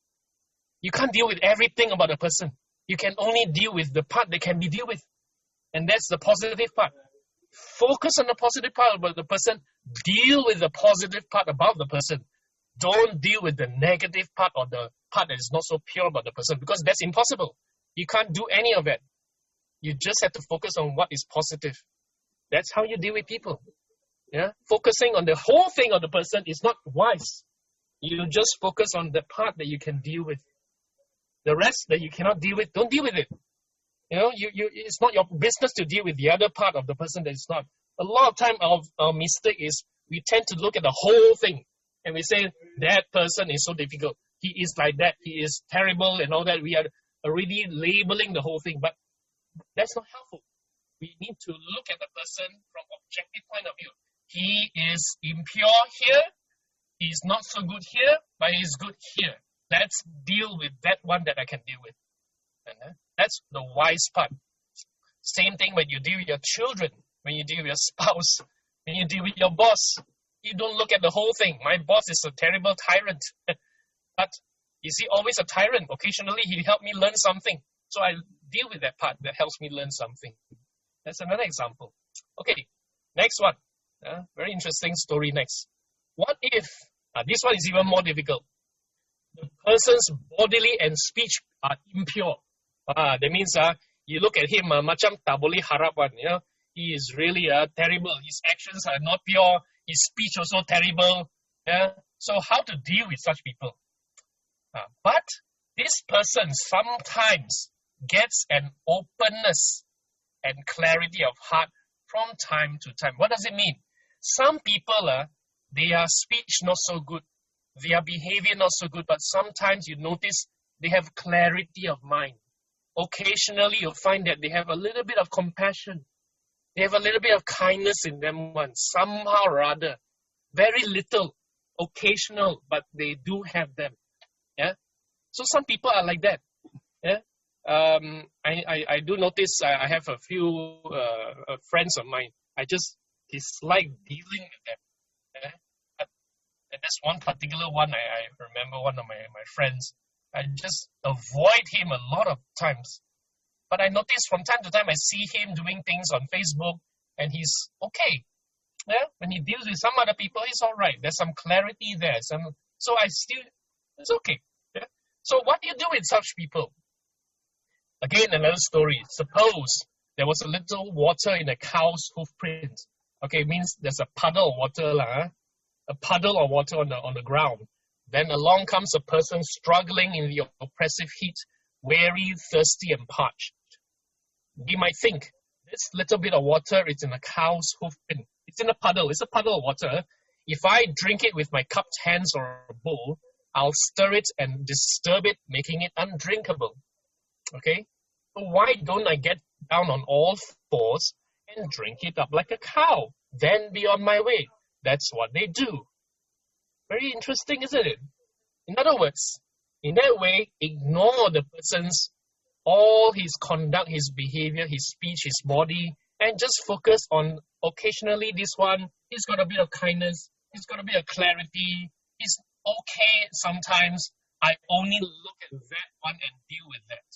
You can't deal with everything about a person. You can only deal with the part that can be dealt with. And that's the positive part. Focus on the positive part about the person. Deal with the positive part about the person. Don't deal with the negative part or the part that is not so pure about the person, because that's impossible. You can't do any of it. You just have to focus on what is positive. That's how you deal with people. Yeah, focusing on the whole thing of the person is not wise. You just focus on the part that you can deal with. The rest that you cannot deal with, don't deal with it. You know, you, you it's not your business to deal with the other part of the person that is not. A lot of time our, our mistake is we tend to look at the whole thing and we say that person is so difficult. He is like that. He is terrible and all that. We are already labeling the whole thing, but that's not helpful. We need to look at the person from objective point of view. He is impure here. He's not so good here, but he's good here. Let's deal with that one that I can deal with. And uh, that's the wise part. Same thing when you deal with your children, when you deal with your spouse, when you deal with your boss. You don't look at the whole thing. My boss is a terrible tyrant. But is he always a tyrant? Occasionally he helped me learn something. So I deal with that part that helps me learn something. That's another example. Okay, next one. Uh, very interesting story next. What if, uh, this one is even more difficult. The person's bodily and speech are impure. Uh, that means uh, you look at him, uh, macam tak boleh harap one, you know. He is really uh, terrible. His actions are not pure. His speech also terrible. Yeah? So how to deal with such people? Uh, but this person sometimes gets an openness and clarity of heart from time to time. What does it mean? Some people, uh, their speech not so good, their behavior not so good, but sometimes you notice they have clarity of mind. Occasionally you find that they have a little bit of compassion. They have a little bit of kindness in them one, somehow or other. Very little, occasional, but they do have them. Yeah. So some people are like that. Yeah. Um, I, I, I do notice I, I have a few uh, uh, friends of mine. I just dislike dealing with them. Yeah? But, and that's one particular one I, I remember one of my, my friends. I just avoid him a lot of times. But I notice from time to time I see him doing things on Facebook and he's okay. Yeah? When he deals with some other people, he's all right. There's some clarity there. Some, so I still, it's okay. Yeah? So what do you do with such people? Again, another story. Suppose there was a little water in a cow's hoof print. Okay, it means there's a puddle of water, lah, a puddle of water on the, on the ground. Then along comes a person struggling in the oppressive heat, weary, thirsty, and parched. You might think, this little bit of water is in a cow's hoof print. It's in a puddle. It's a puddle of water. If I drink it with my cupped hands or a bowl, I'll stir it and disturb it, making it undrinkable. Okay? So why don't I get down on all fours and drink it up like a cow? Then be on my way. That's what they do. Very interesting, isn't it? In other words, in that way, ignore the person's, all his conduct, his behavior, his speech, his body, and just focus on occasionally this one, he's got a bit of kindness, he's got a bit of clarity, he's okay sometimes. I only look at that one and deal with that.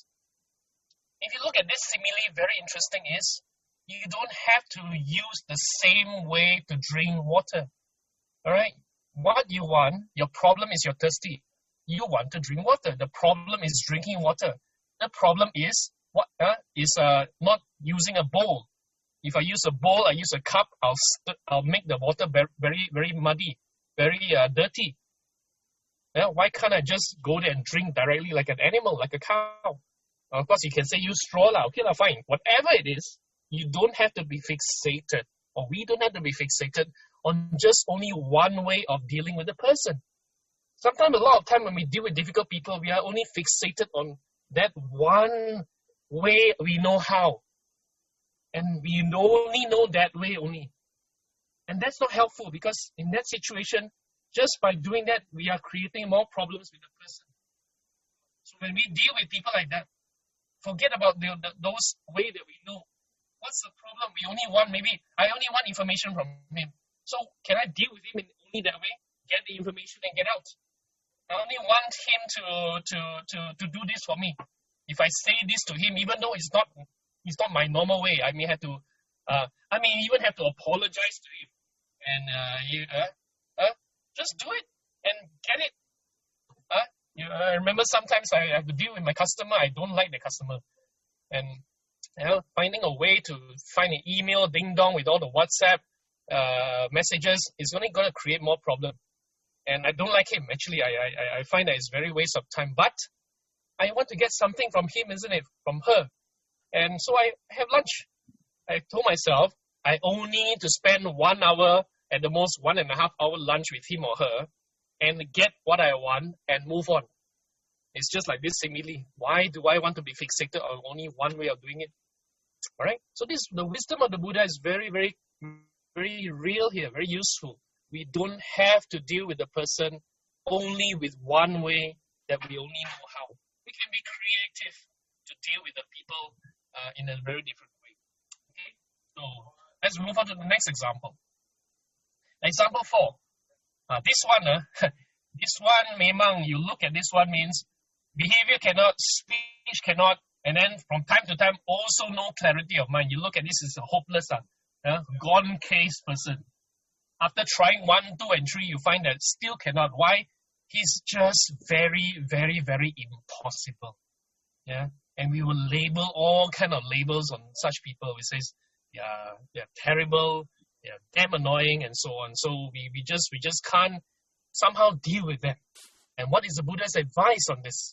If you look at this simile, very interesting is, you don't have to use the same way to drink water. Alright? What you want, your problem is you're thirsty. You want to drink water. The problem is drinking water. The problem is what uh, is uh, not using a bowl. If I use a bowl, I use a cup, I'll st- I'll make the water very, very, very muddy, very uh, dirty. Yeah, why can't I just go there and drink directly like an animal, like a cow? Of course, you can say use straw, lah. Okay, lah, fine. Whatever it is, you don't have to be fixated, or we don't have to be fixated on just only one way of dealing with the person. Sometimes, a lot of time when we deal with difficult people, we are only fixated on that one way we know how. And we only know that way only. And that's not helpful, because in that situation, just by doing that, we are creating more problems with the person. So when we deal with people like that, forget about the, the, those way that we know. What's the problem? We only want, maybe, I only want information from him. So can I deal with him in only that way? Get the information and get out. I only want him to, to, to, to do this for me. If I say this to him, even though it's not it's not my normal way, I may have to, uh, I may even have to apologize to him. And uh, you, uh, uh, just do it and get it. Uh, you, uh, I remember sometimes I have to deal with my customer. I don't like the customer. And you know, finding a way to find an email ding-dong with all the WhatsApp uh, messages is only going to create more problem. And I don't like him. Actually, I, I, I find that it's very waste of time. But I want to get something from him, isn't it? From her. And so I have lunch. I told myself I only need to spend one hour, at the most one and a half hour lunch with him or her, and get what I want and move on. It's just like this simile. Why do I want to be fixated on only one way of doing it? All right. So this, the wisdom of the Buddha is very, very, very real here, very useful. We don't have to deal with the person only with one way that we only know how. We can be creative to deal with the people uh, in a very different way. Okay. So let's move on to the next example. Example four. Uh, this one, uh, this one, memang, you look at this one means behavior cannot, speech cannot, and then from time to time also no clarity of mind. You look at this as a hopeless, uh, uh, gone case person. After trying one, two, and three, you find that still cannot. Why? He's just very, very, very impossible. Yeah, and we will label all kind of labels on such people. We says, yeah, they're terrible, they're damn annoying, and so on. So we, we just we just can't somehow deal with them. And what is the Buddha's advice on this?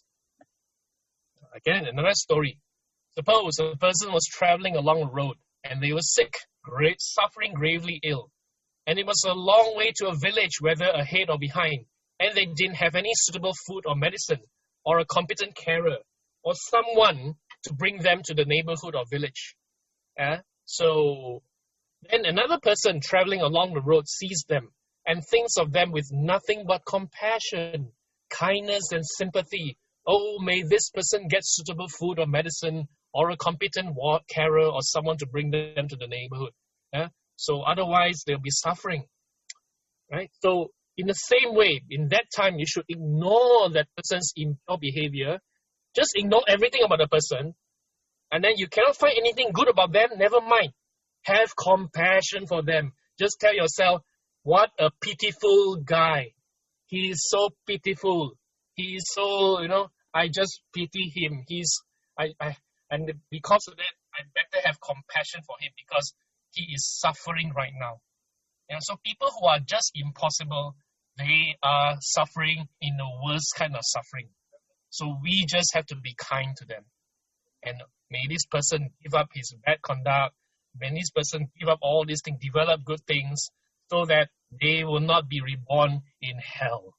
Again, another story. Suppose a person was traveling along a road and they were sick, great, suffering gravely ill. And it was a long way to a village, whether ahead or behind. And they didn't have any suitable food or medicine, or a competent carer, or someone to bring them to the neighborhood or village. Uh, so then another person traveling along the road sees them and thinks of them with nothing but compassion, kindness, and sympathy. Oh, may this person get suitable food or medicine, or a competent carer, or someone to bring them to the neighborhood. Uh, So otherwise, they'll be suffering, right? So in the same way, in that time, you should ignore that person's impure behavior. Just ignore everything about the person. And then you cannot find anything good about them. Never mind. Have compassion for them. Just tell yourself, what a pitiful guy. He is so pitiful. He is so, you know, I just pity him. He's, I, I, and because of that, I better have compassion for him because he is suffering right now. And so people who are just impossible, they are suffering in the worst kind of suffering. So we just have to be kind to them. And may this person give up his bad conduct. May this person give up all these things, develop good things, so that they will not be reborn in hell.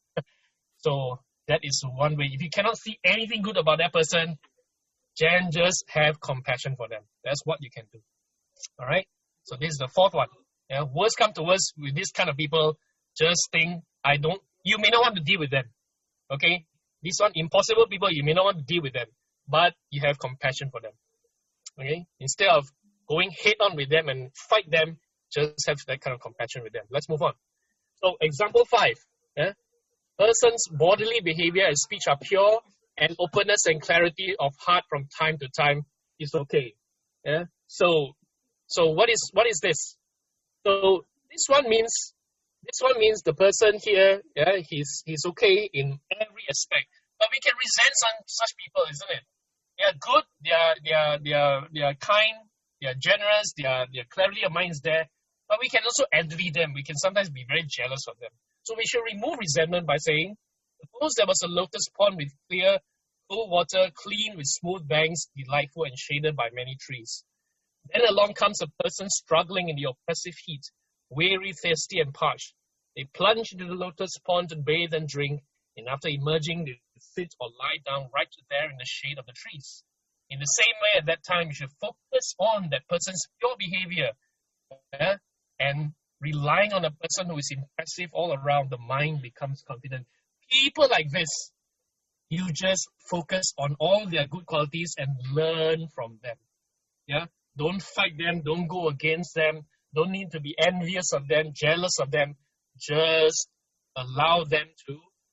So that is one way. If you cannot see anything good about that person, then just have compassion for them. That's what you can do. All right? So this is the fourth one. Yeah, worst come to worst with this kind of people, just think, I don't, you may not want to deal with them. Okay? This one, impossible people, you may not want to deal with them, but you have compassion for them. Okay? Instead of going head on with them and fight them, just have that kind of compassion with them. Let's move on. So example five. Yeah? Person's bodily behavior and speech are pure, and openness and clarity of heart from time to time is okay. Yeah? So so what is what is this? So this one means this one means the person here, yeah, he's he's okay in every aspect. But we can resent some such people, isn't it? They are good, they are they are they are they are kind, they are generous, they are their clarity of mind is there. But we can also envy them. We can sometimes be very jealous of them. So we should remove resentment by saying, suppose there was a lotus pond with clear, cool water, clean with smooth banks, delightful and shaded by many trees. Then along comes a person struggling in the oppressive heat, weary, thirsty, and parched. They plunge into the lotus pond to bathe and drink, and after emerging, they sit or lie down right there in the shade of the trees. In the same way, at that time, you should focus on that person's pure behavior, eh? And relying on a person who is impressive all around, the mind becomes confident. People like this, you just focus on all their good qualities and learn from them. Yeah, don't fight them, don't go against them, don't need to be envious of them, jealous of them. Just allow them to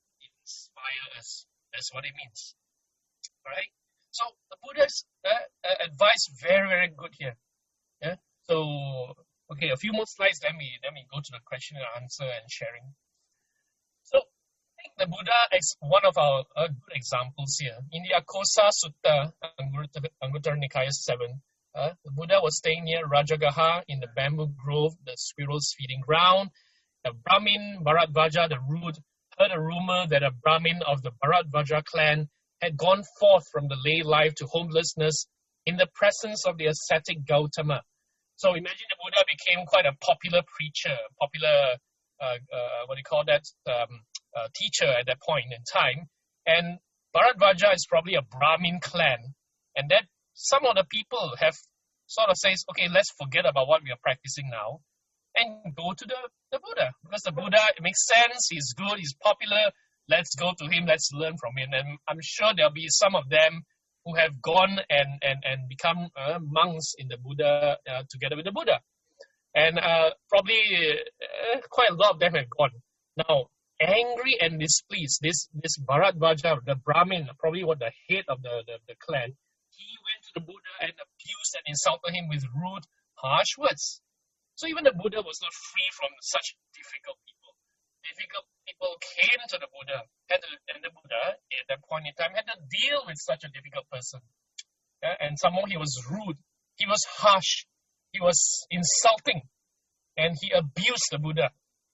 inspire us. That's what it means. All right. So the Buddha's uh, uh, advice very very good here. Yeah. So. Okay, a few more slides, then we, then we go to the question and answer and sharing. So, I think the Buddha is one of our uh, good examples here. In the Akosa Sutta, Anguttara Nikaya seven, uh, the Buddha was staying near Rajagaha in the bamboo grove, the squirrels feeding ground. The Brahmin Bharadvaja, the rude, heard a rumor that a Brahmin of the Bharadvaja clan had gone forth from the lay life to homelessness in the presence of the ascetic Gautama. So imagine the Buddha became quite a popular preacher, popular, uh, uh, what do you call that, um, uh, teacher at that point in time. And Bharadvaja is probably a Brahmin clan. And that some of the people have sort of says, okay, let's forget about what we are practicing now and go to the, the Buddha. Because the Buddha, it makes sense, he's good, he's popular, let's go to him, let's learn from him. And I'm sure there'll be some of them who have gone and, and, and become uh, monks in the Buddha, uh, together with the Buddha. And uh, probably uh, quite a lot of them have gone. Now, angry and displeased, this this Bharadvaja, the Brahmin, probably what the head of the, the, the clan, he went to the Buddha and abused and insulted him with rude, harsh words. So even the Buddha was not free from such difficult people. Difficult people came to the Buddha, had to, and the Buddha at that point in time had to deal with such a difficult person. Yeah? And somehow he was rude, he was harsh, he was insulting, and he abused the Buddha.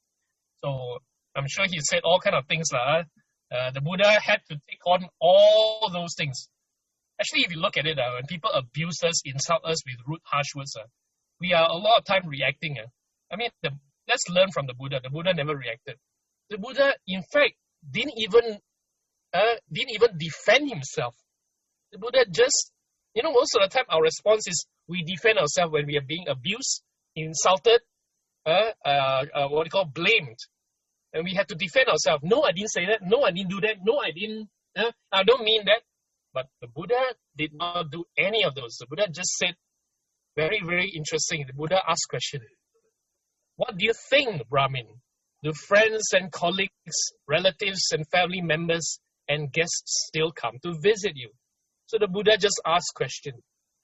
So I'm sure he said all kind of things. Uh, uh, the Buddha had to take on all those things. Actually, if you look at it, uh, when people abuse us, insult us with rude, harsh words, uh, we are a lot of time reacting. Uh. I mean, the Let's learn from the Buddha. The Buddha never reacted. The Buddha, in fact, didn't even uh, didn't even defend himself. The Buddha just, you know, most of the time our response is we defend ourselves when we are being abused, insulted, uh, uh, uh, what we call blamed. And we have to defend ourselves. No, I didn't say that. No, I didn't do that. No, I didn't. Uh, I don't mean that. But the Buddha did not do any of those. The Buddha just said, very, very interesting. The Buddha asked questions. What do you think, Brahmin? Do friends and colleagues, relatives and family members and guests still come to visit you? So the Buddha just asked question.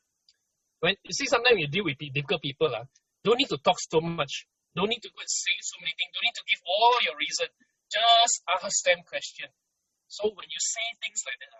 When you see, sometimes you deal with difficult people, uh, don't need to talk so much. Don't need to go and say so many things. Don't need to give all your reason. Just ask them question. So when you say things like that,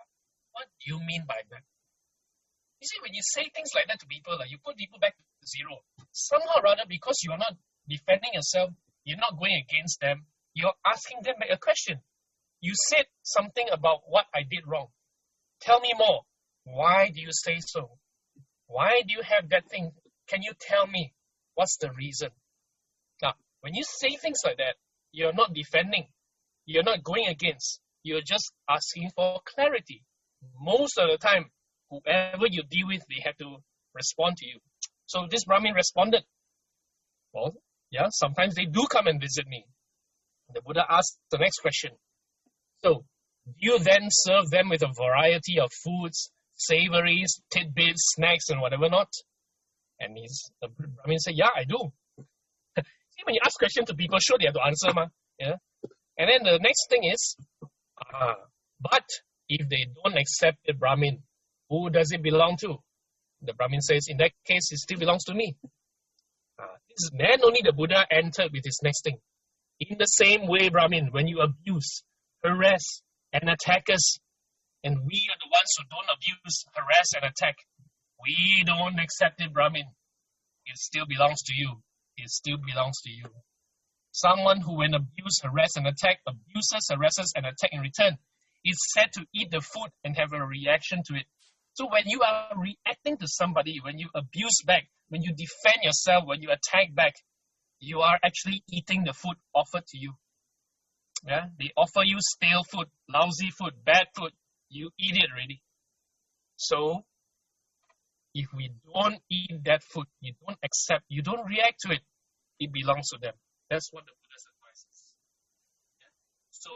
What do you mean by that? You see, when you say things like that to people, like, you put people back to zero. Somehow or other, because you are not defending yourself, you're not going against them, you're asking them a question. You said something about what I did wrong. Tell me more. Why do you say so? Why do you have that thing? Can you tell me what's the reason? Now, when you say things like that, you're not defending. You're not going against. You're just asking for clarity. Most of the time, whoever you deal with, they have to respond to you. So this Brahmin responded, well, yeah, sometimes they do come and visit me. The Buddha asked the next question. So, do you then serve them with a variety of foods, savories, tidbits, snacks, and whatever not? And he's, the Brahmin said, yeah, I do. See, when you ask questions to people, sure they have to answer, ma. Yeah. And then the next thing is, ah, but if they don't accept the Brahmin, who does it belong to? The Brahmin says, in that case, it still belongs to me. Ah, this, then only the Buddha entered with his next thing. In the same way, Brahmin, when you abuse, harass, and attack us, and we are the ones who don't abuse, harass, and attack, we don't accept it, Brahmin. It still belongs to you. It still belongs to you. Someone who, when abused, harass, and attack, abuses, harasses, and attack in return, is said to eat the food and have a reaction to it. So when you are reacting to somebody, when you abuse back, when you defend yourself, when you attack back, you are actually eating the food offered to you. Yeah, they offer you stale food, lousy food, bad food. You eat it already. So, if we don't eat that food, you don't accept, you don't react to it, it belongs to them. That's what the Buddha's advice is. Yeah. So,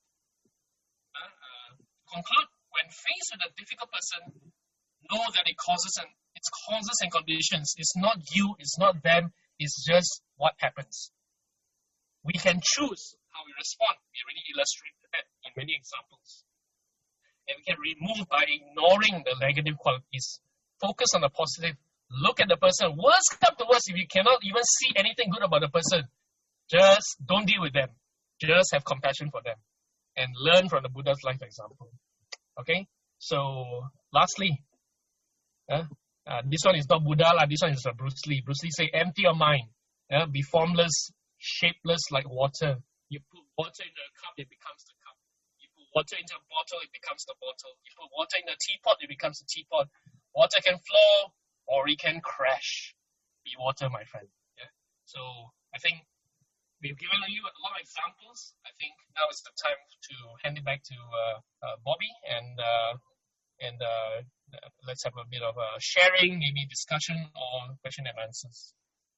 uh, uh, conclude, when faced with a difficult person, know that it causes and its causes and conditions. It's not you, it's not them, it's just what happens. We can choose how we respond. We already illustrated that in many examples. And we can remove by ignoring the negative qualities. Focus on the positive. Look at the person. Worst come to worst, if you cannot even see anything good about the person, just don't deal with them. Just have compassion for them. And learn from the Buddha's life example. Okay? So, lastly, uh, uh, this one is not Buddha, lah. This one is uh, Bruce Lee. Bruce Lee say, empty your mind. Uh, be formless, shapeless like water. You put water in the cup, it becomes the cup. You put water into a bottle, it becomes the bottle. You put water in a teapot, it becomes a teapot. Water can flow or it can crash. Be water, my friend. Yeah. So I think we've given you a lot of examples. I think now is the time to hand it back to uh, uh, Bobby and uh, and uh, let's have a bit of a sharing, maybe discussion or question and answers.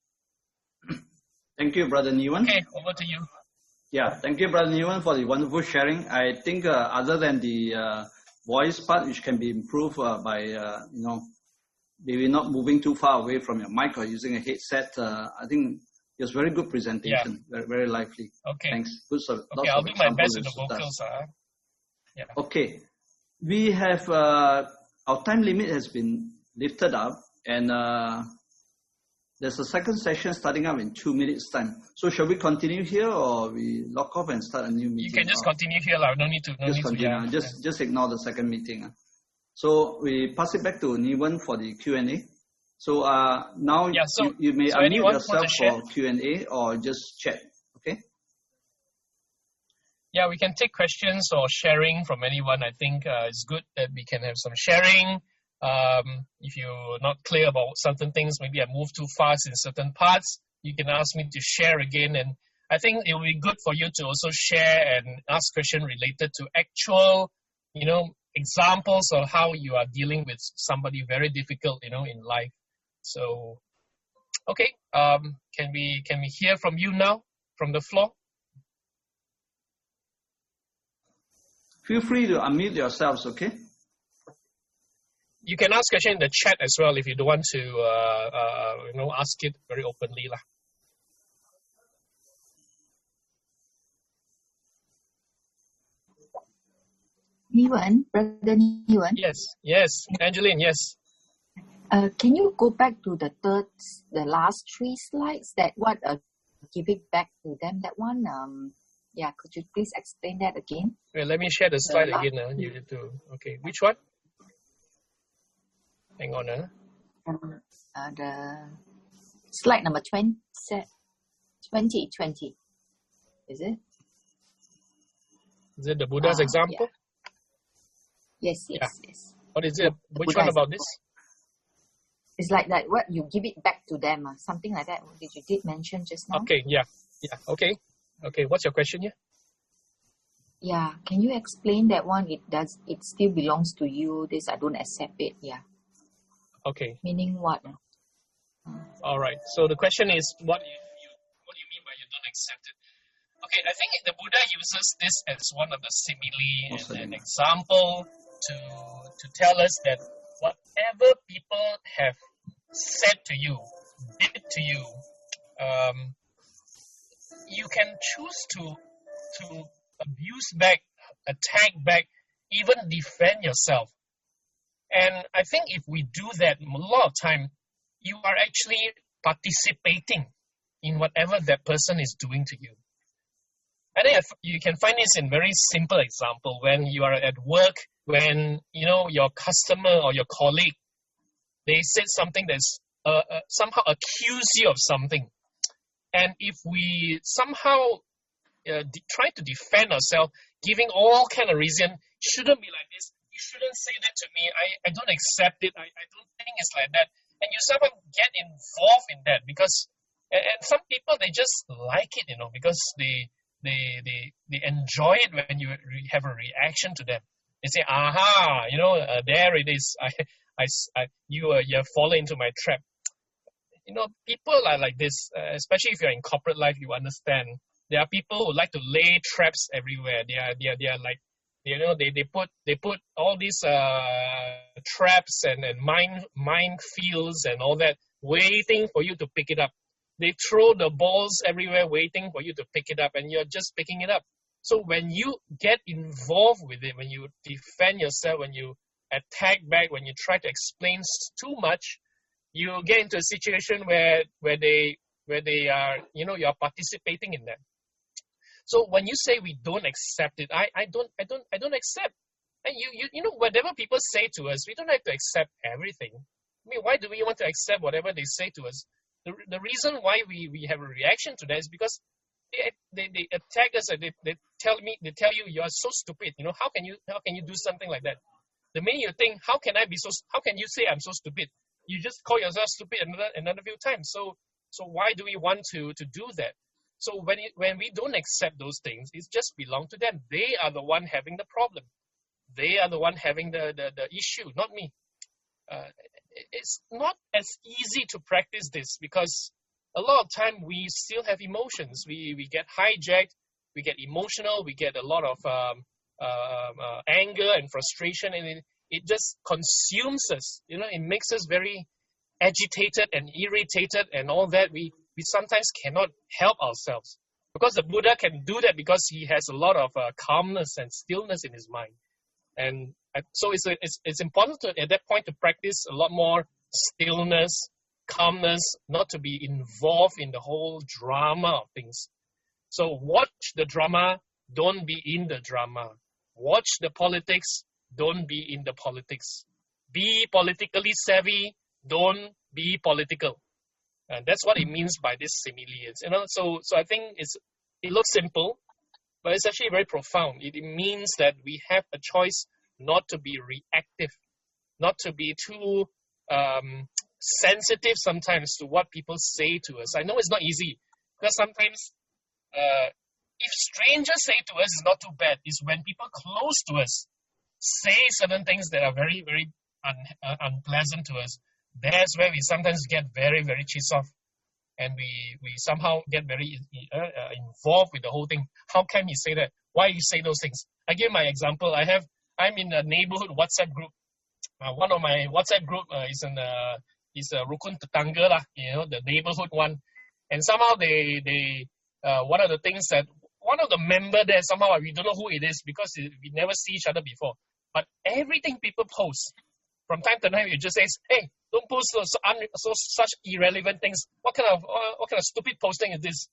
Thank you, Brother Niwan. Okay, over to you. Yeah, thank you, Brother Niwan, for the wonderful sharing. I think uh, other than the uh, voice part, which can be improved uh, by, uh, you know, maybe not moving too far away from your mic or using a headset, uh, I think it was very good presentation, yeah. very, very lively. Okay. Thanks. Good. So, okay, I'll do my best with the vocals. Uh, yeah. Okay. We have, uh, our time limit has been lifted up, and uh, there's a second session starting up in two minutes time. So shall we continue here or we lock off and start a new meeting? You can just continue here. No need to. No just need continue. To, yeah. Just, just ignore the second meeting. So we pass it back to Niwan for the Q and A. So uh, now yeah, so, you, you may so unmute yourself for Q and A or just chat. Okay? Yeah, we can take questions or sharing from anyone. I think uh, it's good that we can have some sharing. Um, if you're not clear about certain things, maybe I move too fast in certain parts, you can ask me to share again. And I think it will be good for you to also share and ask questions related to actual, you know, examples of how you are dealing with somebody very difficult, you know, in life. So, okay, um, can we can we hear from you now, from the floor? Feel free to unmute yourselves, okay? You can ask question in the chat as well if you don't want to, uh, uh, you know, ask it very openly, lah. Niwan, Brother Niwan. Yes, yes, Angeline, yes. Uh, can you go back to the third, the last three slides? That what uh, give it back to them? That one, um, Yeah, could you please explain that again? Well, let me share the slide Uh, again. Uh, you need to. Okay, which one? Hang on. Uh. Um, uh, the slide number twenty, twenty, twenty. Is it? Is it the Buddha's Uh, example? yeah. Yes, yes, Yeah. yes. What is The- it? the Which Buddha one about example. this? It's like that. What you give it back to them, uh, something like that. Did you did mention just now? Okay, yeah. Yeah, okay. Okay, what's your question here? Yeah. Can you explain that one? It does. It still belongs to you. This I don't accept it. Yeah. Okay, Meaning what? all right. So the question is, what if you, what do you mean by you don't accept it? Okay, I think the Buddha uses this as one of the simile and an example to to tell us that whatever people have said to you, did to you, um, you can choose to to abuse back, attack back, even defend yourself. And I think if we do that a lot of time, you are actually participating in whatever that person is doing to you. I think you can find this in very simple example when you are at work, when you know your customer or your colleague, they said something that's uh, uh, somehow accuse you of something, and if we somehow uh, de- try to defend ourselves, giving all kind of reason, shouldn't be like this. You shouldn't say that to me. I, I don't accept it. I, I don't think it's like that. And you somehow get involved in that because, and, and some people, they just like it, you know, because they they they, they enjoy it when you re- have a reaction to them. They say, aha, you know, uh, there it is. I, I, I, you, uh, you have fallen into my trap. You know, people are like this, uh, especially if you're in corporate life, you understand. There are people who like to lay traps everywhere. They are, they are, they are like, you know, they, they put they put all these uh, traps and, and mine minefields and all that, waiting for you to pick it up. They throw the balls everywhere, waiting for you to pick it up, and you're just picking it up. So when you get involved with it, when you defend yourself, when you attack back, when you try to explain too much, you get into a situation where where they where they are, you know, you're participating in that. So when you say we don't accept it, I, I don't I don't I don't accept. And you, you you know, whatever people say to us, we don't have to accept everything. I mean, why do we want to accept whatever they say to us? The the reason why we, we have a reaction to that is because they they, they attack us and they, they tell me they tell you you are so stupid. You know, how can you how can you do something like that? The minute you think, how can I be so how can you say I'm so stupid? You just call yourself stupid another another few times. So so why do we want to, to do that? So when it, when we don't accept those things, it just belong to them. They are the one having the problem. They are the one having the, the, the issue, not me. Uh, it's not as easy to practice this because a lot of time we still have emotions. We we get hijacked, we get emotional, we get a lot of um, uh, uh, anger and frustration, and it, it just consumes us. You know, it makes us very agitated and irritated and all that. We we sometimes cannot help ourselves because the Buddha can do that because he has a lot of uh, calmness and stillness in his mind. And so it's, a, it's it's important to, at that point, to practice a lot more stillness, calmness, not to be involved in the whole drama of things. So watch the drama, don't be in the drama. Watch the politics, don't be in the politics. Be politically savvy, don't be political. And that's what it means by this simile. You know, so so I think it's it looks simple, but it's actually very profound. It, it means that we have a choice not to be reactive, not to be too um, sensitive sometimes to what people say to us. I know it's not easy because sometimes uh, if strangers say to us, it's not too bad. It's when people close to us say certain things that are very, very un- uh, unpleasant to us. That's where we sometimes get very, very pissed off. And we, we somehow get very uh, uh, involved with the whole thing. How can he say that? Why you say those things? I give my example. I have, I'm in a neighborhood WhatsApp group. Uh, one of my WhatsApp group uh, is in uh, is a Rukun Tetangga lah, you know, the neighborhood one. And somehow they, they uh, one of the things that, one of the member there, somehow we don't know who it is because we never see each other before. But everything people post, from time to time, it just says, hey, don't post so, so, un, so such irrelevant things. What kind of uh, what kind of stupid posting is this?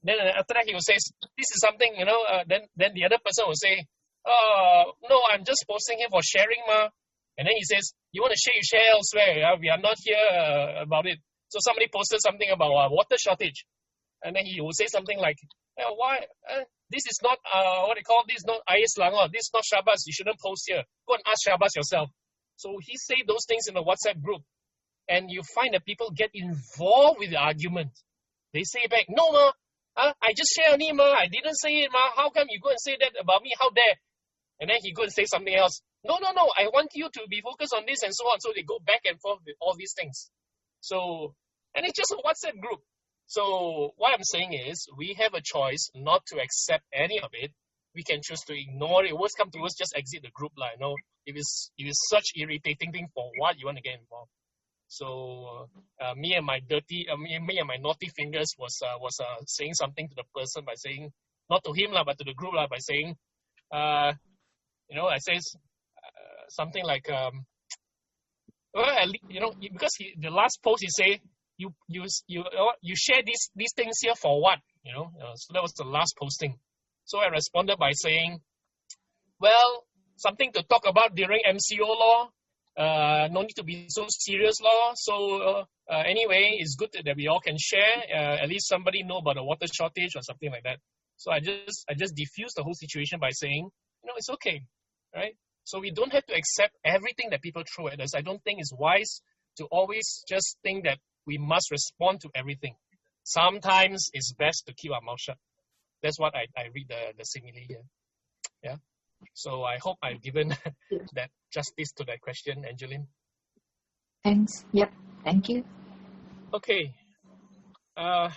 then after that he will say, this is something, you know, uh, then, then the other person will say, oh, no, I'm just posting here for sharing, ma. And then he says, you want to share, you share elsewhere. Yeah? We are not here uh, about it. So somebody posted something about uh, water shortage. And then he will say something like, eh, why? Uh, this is not, uh, what they call this, not Ayes Langor. This is not Syabas. You shouldn't post here. Go and ask Syabas yourself. So he say those things in the WhatsApp group. And you find that people get involved with the argument. They say back, no, ma, uh, I just share only, ma. I didn't say it, ma. How come you go and say that about me? How dare? And then he go and say something else. No, no, no. I want you to be focused on this and so on. So they go back and forth with all these things. So, and it's just a WhatsApp group. So what I'm saying is we have a choice not to accept any of it. We can choose to ignore it. Worst come to worst, just exit the group. Like, you know, if it's, if it's such irritating thing, for what you want to get involved? So uh, me and my dirty, uh, me, me and my naughty fingers was uh, was uh, saying something to the person by saying, not to him lah, but to the group lah, by saying, uh, you know, I says uh, something like, um, well, at least, you know, because he, the last post he say, you you you you share these these things here for what, you know? Uh, so that was the last posting. So I responded by saying, well, something to talk about during M C O law. Uh, no need to be so serious, law. So uh, uh, anyway, it's good that we all can share. Uh, at least somebody know about the water shortage or something like that. So I just I just diffused the whole situation by saying, you know, it's okay, right? So we don't have to accept everything that people throw at us. I don't think it's wise to always just think that we must respond to everything. Sometimes it's best to keep our mouth shut. That's what I, I read the, the simile here. Yeah. So I hope I've given that justice to that question, Angeline. Thanks. Yep. Thank you. Okay. Uh,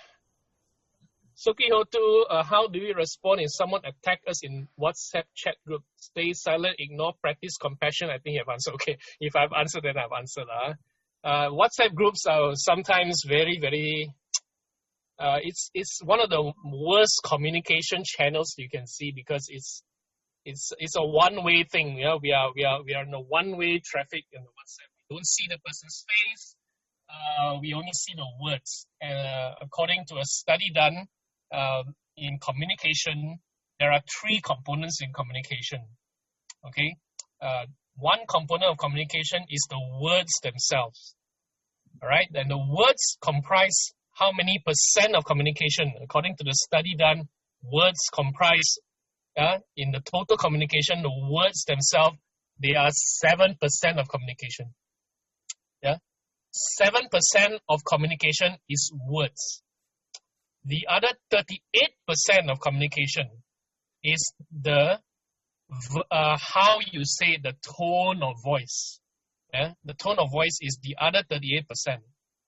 Suki Hotu, uh, how do we respond if someone attack us in WhatsApp chat group? Stay silent, ignore, practice compassion. I think you've answered. Okay. If I've answered, then I've answered. Uh. Uh, WhatsApp groups are sometimes very, very, uh, it's, it's one of the worst communication channels you can see because it's, It's it's a one-way thing. You know, we are we are we are in a one-way traffic in the WhatsApp. We don't see the person's face. Uh, we only see the words. Uh, according to a study done uh, in communication, there are three components in communication. Okay, uh, one component of communication is the words themselves. All right, and the words comprise how many percent of communication? According to the study done, words comprise. Uh, in the total communication, the words themselves, they are seven percent of communication. Yeah, seven percent of communication is words. The other thirty-eight percent of communication is the uh, how you say the tone of voice. Yeah, the tone of voice is the other thirty-eight percent,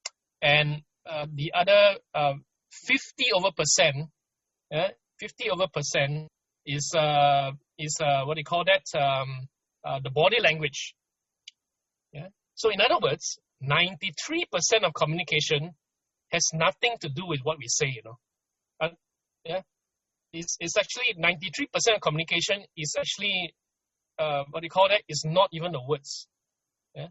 and uh, the other uh, fifty over percent. Yeah, fifty over percent. is uh is uh what do you call that um uh, the body language. Yeah. So in other words, ninety-three percent of communication has nothing to do with what we say. You know. Uh, yeah. It's it's actually ninety-three percent of communication is actually uh what do you call that? Is not even the words. Yeah.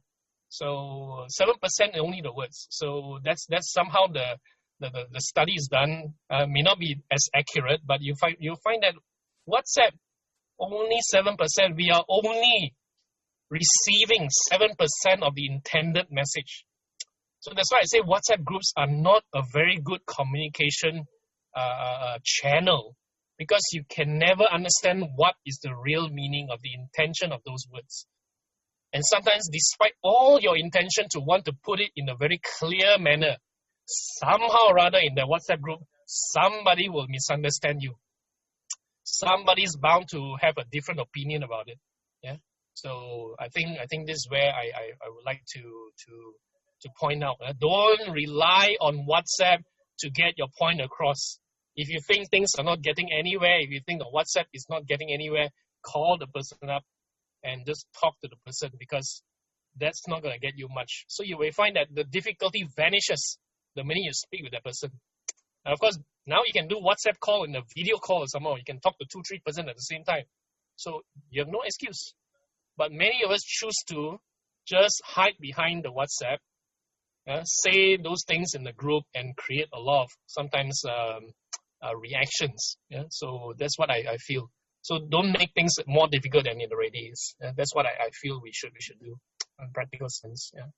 So seven percent only the words. So that's that's somehow the the the, the study is done uh, may not be as accurate, but you find you find that. WhatsApp, only seven percent. We are only receiving seven percent of the intended message. So that's why I say WhatsApp groups are not a very good communication uh, channel because you can never understand what is the real meaning of the intention of those words. And sometimes, despite all your intention to want to put it in a very clear manner, somehow or other in the WhatsApp group, somebody will misunderstand you. Somebody's bound to have a different opinion about it. Yeah. So I think I think this is where I, I, I would like to to to point out. Uh, don't rely on WhatsApp to get your point across. If you think things are not getting anywhere, if you think the WhatsApp is not getting anywhere, call the person up and just talk to the person because that's not going to get you much. So you will find that the difficulty vanishes the minute you speak with that person. And of course, now you can do WhatsApp call and a video call or somehow. You can talk to two, three person at the same time. So you have no excuse. But many of us choose to just hide behind the WhatsApp, uh, say those things in the group and create a lot of sometimes um, uh, reactions. Yeah, so that's what I, I feel. So don't make things more difficult than it already is. Uh, that's what I, I feel we should we should do in practical sense. Yeah.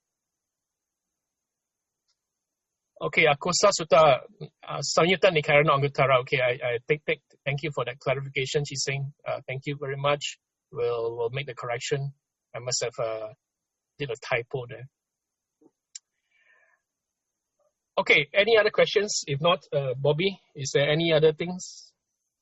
Okay, Akosa Sutta uh, Samyutta Nikarana Anguttara. Okay, I, I take, take thank you for that clarification. She's saying uh, thank you very much. We'll we'll make the correction. I must have uh, did a typo there. Okay, any other questions? If not, uh, Bobby, is there any other things?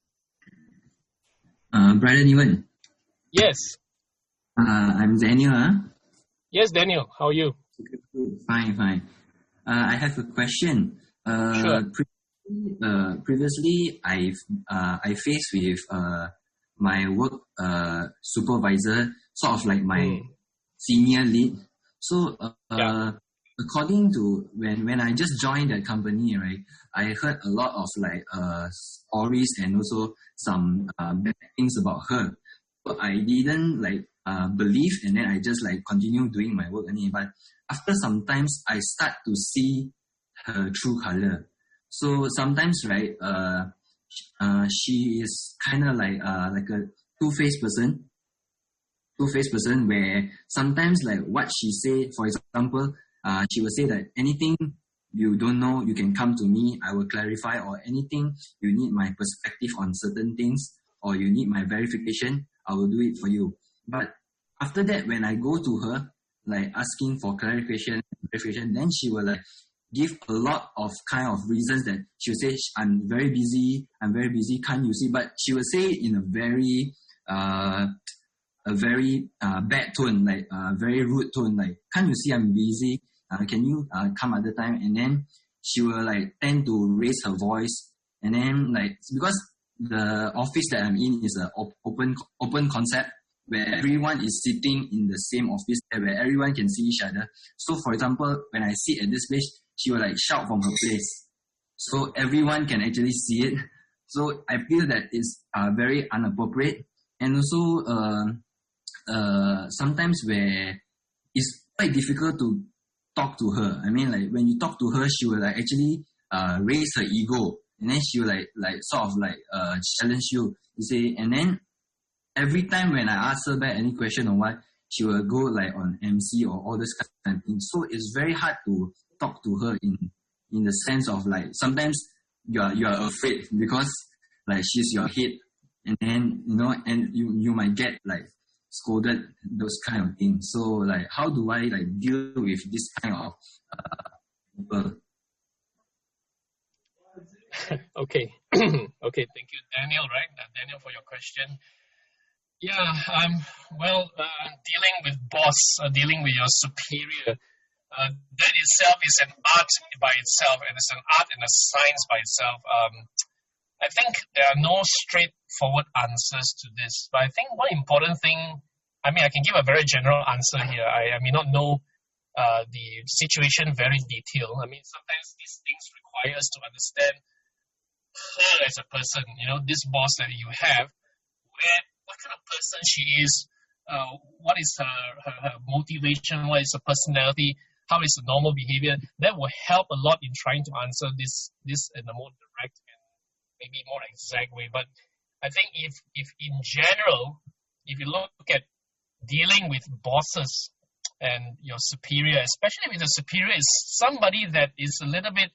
Uh, Brother Niwan. Yes. Uh, I'm Daniel. Huh? Yes, Daniel. How are you? Fine, fine. Uh, I have a question. Uh, Sure. Pre- uh, previously, I've uh, I faced with uh, my work uh, supervisor, sort of like my Mm. senior lead. So, uh, Yeah. according to when when I just joined that company, right, I heard a lot of like uh, stories and also some uh, bad things about her. But I didn't like uh, believe, and then I just like continue doing my work. But after sometimes I start to see her true color. So sometimes, right, uh, uh, she is kind of like uh, like a two-faced person. Two-faced person where sometimes like what she say, for example, uh, she will say that anything you don't know, you can come to me, I will clarify, or anything you need my perspective on certain things, or you need my verification, I will do it for you. But after that, when I go to her, like asking for clarification, verification, then she will like give a lot of kind of reasons that she'll say, I'm very busy, I'm very busy, can't you see? But she will say it in a very, uh, a very uh, bad tone, like a uh, very rude tone, like, can't you see I'm busy? Uh, can you uh, come other time? And then she will like tend to raise her voice. And then like, because the office that I'm in is an op- open open concept where everyone is sitting in the same office, where everyone can see each other. So for example, when I sit at this place, she will like shout from her place. So everyone can actually see it. So I feel that it's uh, very inappropriate. And also, uh, uh, sometimes where it's quite difficult to talk to her. I mean, like when you talk to her, she will like actually uh, raise her ego, and then she will like like sort of like uh, challenge you. You say, and then every time when I ask her back any question or what, she will go like on M C or all this kind of thing. So it's very hard to talk to her in in the sense of like sometimes you are you are afraid because like she's your head, and then you know, and you you might get like scolded, those kind of things. So like how do I like deal with this kind of uh, people? Okay. Okay, thank you, Daniel, right? Uh, Daniel, for your question. Yeah, um, well, uh, dealing with boss, uh, dealing with your superior, uh, that itself is an art by itself, and it's an art and a science by itself. Um, I think there are no straightforward answers to this, but I think one important thing, I mean, I can give a very general answer here. I, I may not know uh, the situation very detailed. I mean, sometimes these things require us to understand her as a person, you know, this boss that you have, where, what kind of person she is, uh, what is her, her, her motivation, what is her personality, how is her normal behavior. That will help a lot in trying to answer this this in a more direct and maybe more exact way. But I think if if in general, if you look at dealing with bosses and your superior, especially with the superior, is somebody that is a little bit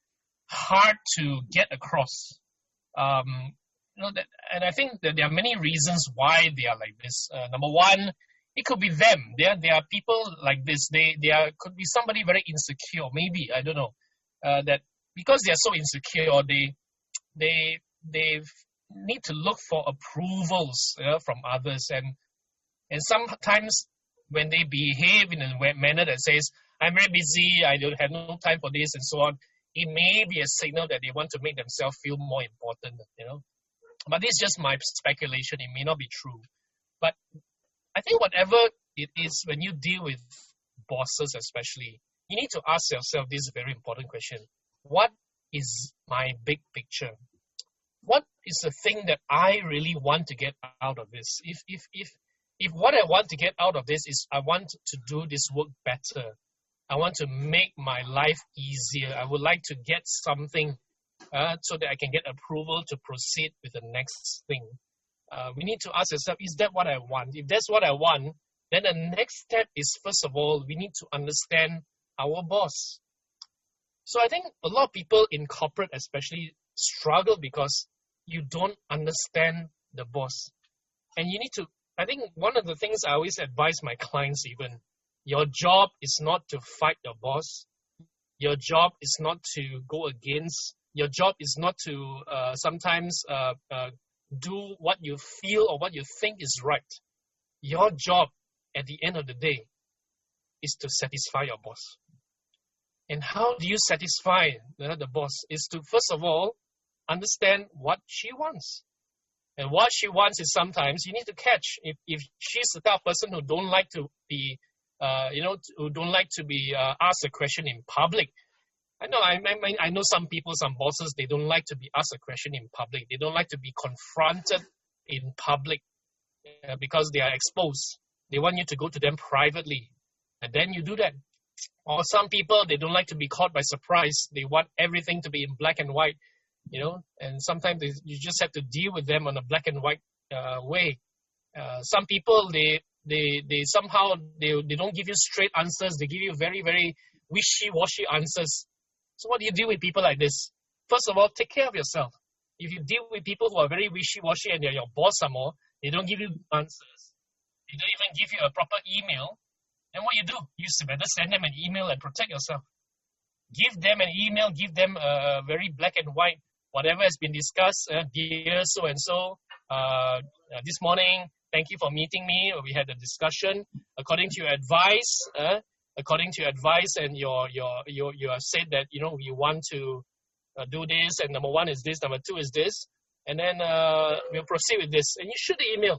hard to get across. Um, you know, that, and I think that there are many reasons why they are like this. Uh, number one, it could be them. There, there are people like this. They, they are could be somebody very insecure. Maybe I don't know. Uh, that because they are so insecure, they, they, they need to look for approvals uh, from others, and and sometimes when they behave in a manner that says, "I'm very busy. I don't have no time for this," and so on, it may be a signal that they want to make themselves feel more important. You know. But this is just my speculation. It may not be true. But I think whatever it is, when you deal with bosses especially, you need to ask yourself this very important question. What is my big picture? What is the thing that I really want to get out of this? If if if if what I want to get out of this is I want to do this work better, I want to make my life easier, I would like to get something uh, so that I can get approval to proceed with the next thing. Uh, we need to ask ourselves, is that what I want? If that's what I want, then the next step is, first of all, we need to understand our boss. So I think a lot of people in corporate especially struggle because you don't understand the boss. And you need to, I think one of the things I always advise my clients even, your job is not to fight your boss. Your job is not to go against. Your job is not to uh, sometimes uh, uh, do what you feel or what you think is right. Your job at the end of the day is to satisfy your boss. And how do you satisfy uh, the boss? Is to, first of all, understand what she wants. And what she wants is sometimes you need to catch. If, if she's the type of person who don't like to be, uh, you know, who don't like to be uh, asked a question in public. I know, I, I, I know some people, some bosses, they don't like to be asked a question in public. They don't like to be confronted in public uh, because they are exposed. They want you to go to them privately. And then you do that. Or some people, they don't like to be caught by surprise. They want everything to be in black and white, you know. And sometimes they, you just have to deal with them on a black and white uh, way. Uh, some people, they they they somehow, they, they don't give you straight answers. They give you very, very wishy-washy answers. So what do you do with people like this? First of all, take care of yourself. If you deal with people who are very wishy-washy and they're your boss some more, they don't give you answers. They don't even give you a proper email. Then what you do? You better send them an email and protect yourself. Give them an email. Give them a very black and white, whatever has been discussed. Uh, dear so-and-so, uh, uh, this morning, thank you for meeting me. We had a discussion. According to your advice, uh, according to your advice and your, your, your, you have said that, you know, you want to uh, do this, and number one is this, number two is this, and then uh, we'll proceed with this. And you shoot the email.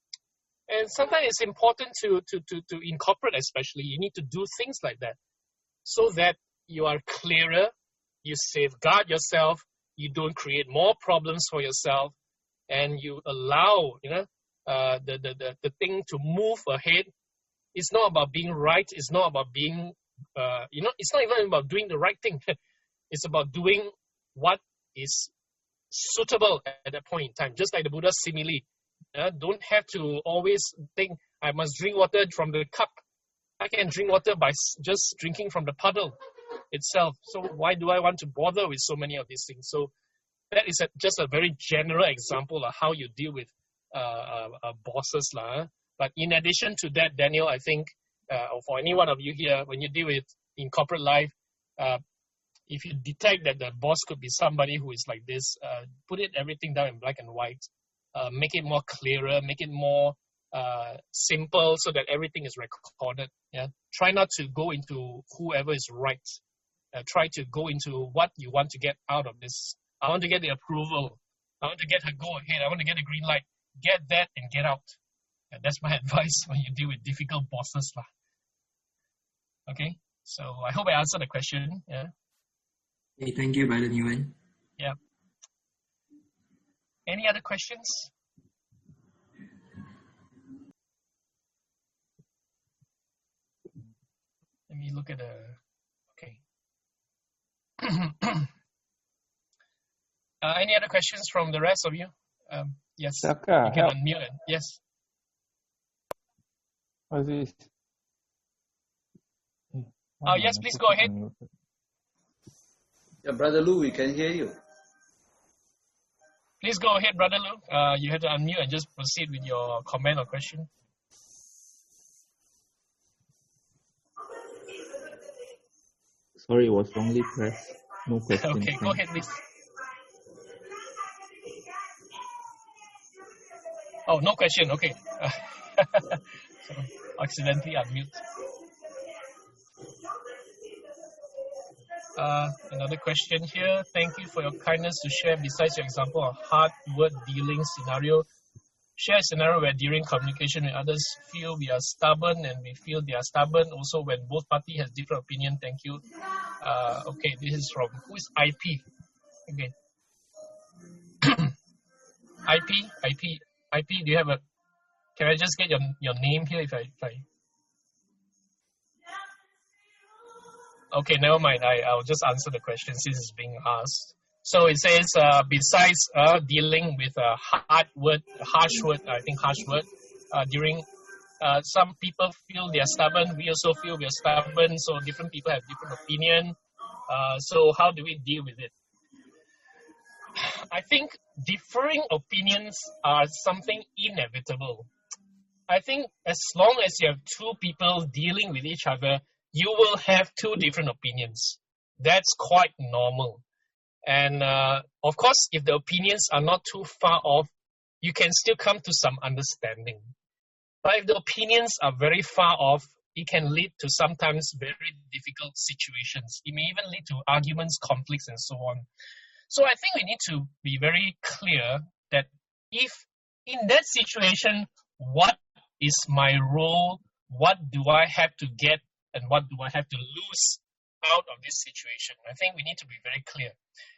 And sometimes it's important to, to, to, to incorporate, especially, you need to do things like that so that you are clearer, you safeguard yourself, you don't create more problems for yourself, and you allow, you know, uh, the, the, the, the thing to move ahead. It's not about being right. It's not about being, uh, you know, it's not even about doing the right thing. It's about doing what is suitable at that point in time, just like the Buddha's simile. Uh, don't have to always think, I must drink water from the cup. I can drink water by just drinking from the puddle itself. So why do I want to bother with so many of these things? So that is a, just a very general example of how you deal with uh, uh, uh, bosses. Lah. But in addition to that, Daniel, I think, uh, or for any one of you here, when you deal with in corporate life, uh, if you detect that the boss could be somebody who is like this, uh, put it everything down in black and white. Uh, make it more clearer, make it more uh, simple so that everything is recorded. Yeah, try not to go into whoever is right. Uh, try to go into what you want to get out of this. I want to get the approval. I want to get her go ahead. I want to get a green light. Get that and get out. And that's my advice when you deal with difficult bosses. Lah. Okay, so I hope I answered the question. Yeah. Hey, thank you, Brother Nguyen. Yeah. Any other questions? Let me look at the, okay. uh, any other questions from the rest of you? Um, yes, Saka, you can help. unmute it. Yes. What's this? Oh, yes, please go ahead. Yeah, Brother Lou, we can hear you. Please go ahead, Brother Lou. Uh, you have to unmute and just proceed with your comment or question. Sorry, it was wrongly pressed. No question. Okay, go ahead, please. Oh, no question. Okay. So, accidentally unmute. Uh, another question here. Thank you for your kindness to share. Besides your example of hard word dealing scenario, share a scenario where during communication with others feel we are stubborn and we feel they are stubborn. Also, when both parties has different opinion. Thank you. Uh, okay, this is from who is I P? Okay. I P, I P, I P. Do you have a? Can I just get your your name here if I if I? Okay, never mind. I, I'll just answer the question since it's being asked. So it says, uh, besides uh, dealing with a hard word, harsh word, I think harsh word, uh, during uh, some people feel they are stubborn. We also feel we are stubborn. So different people have different opinion. Uh, so how do we deal with it? I think differing opinions are something inevitable. I think as long as you have two people dealing with each other, you will have two different opinions. That's quite normal. And uh, of course, if the opinions are not too far off, you can still come to some understanding. But if the opinions are very far off, it can lead to sometimes very difficult situations. It may even lead to arguments, conflicts, and so on. So I think we need to be very clear that if in that situation, what is my role? What do I have to get and what do I have to lose out of this situation? I think we need to be very clear.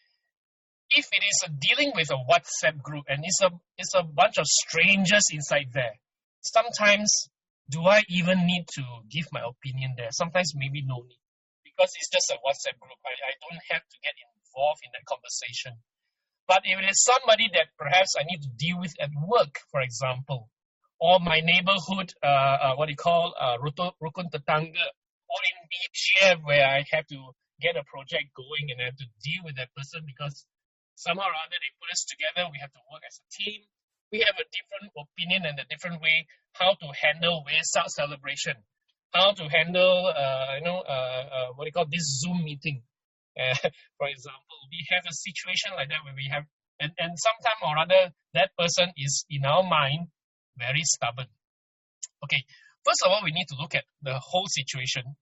If it is a dealing with a WhatsApp group and it's a, it's a bunch of strangers inside there, sometimes do I even need to give my opinion there? Sometimes maybe no need. Because it's just a WhatsApp group. I, I don't have to get involved in that conversation. But if it is somebody that perhaps I need to deal with at work, for example, or my neighborhood, uh, uh, what do you call, uh, Rukun Tetangga, or in B H F where I have to get a project going and I have to deal with that person because somehow or other they put us together, we have to work as a team. We have a different opinion and a different way how to handle Vesak celebration, how to handle, uh, you know, uh, uh, what do you call this Zoom meeting. Uh, for example, we have a situation like that where we have, and, and sometime or other, that person is in our mind very stubborn. Okay, first of all, we need to look at the whole situation.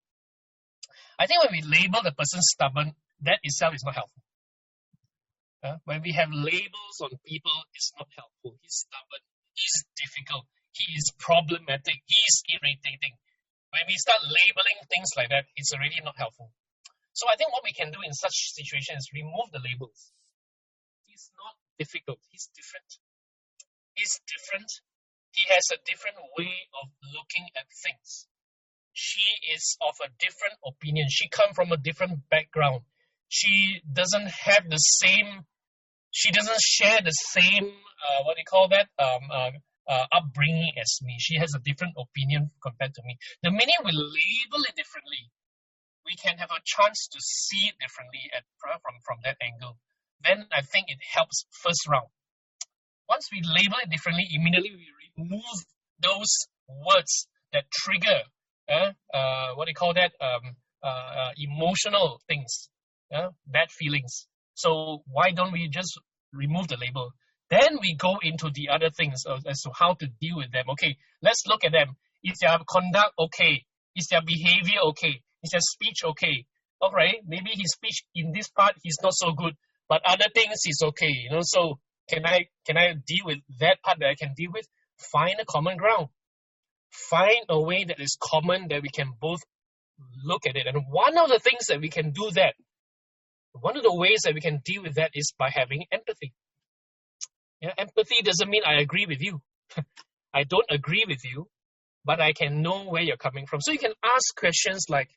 I think when we label the person stubborn, that itself is not helpful. Uh, when we have labels on people, it's not helpful. He's stubborn, he's difficult, he is problematic, he is irritating. When we start labeling things like that, it's already not helpful. So I think what we can do in such situations is remove the labels. He's not difficult, he's different. He's different. He has a different way of looking at things. She is of a different opinion. She comes from a different background. She doesn't have the same, she doesn't share the same, uh, what do you call that, um, uh, uh, upbringing as me. She has a different opinion compared to me. The minute we label it differently, we can have a chance to see it differently at, from, from that angle. Then I think it helps first round. Once we label it differently, immediately we remove those words that trigger, uh, uh, what do you call that, um, uh, uh, emotional things. Uh, bad feelings. So why don't we just remove the label? Then we go into the other things as, as to how to deal with them. Okay, let's look at them. Is their conduct okay? Is their behavior okay? Is their speech okay? Alright, maybe his speech in this part he's not so good, but other things is okay. You know, so can I can I deal with that part that I can deal with? Find a common ground. Find a way that is common that we can both look at it. And one of the things that we can do that One of the ways that we can deal with that is by having empathy. Yeah, empathy doesn't mean I agree with you. I don't agree with you, but I can know where you're coming from. So you can ask questions like,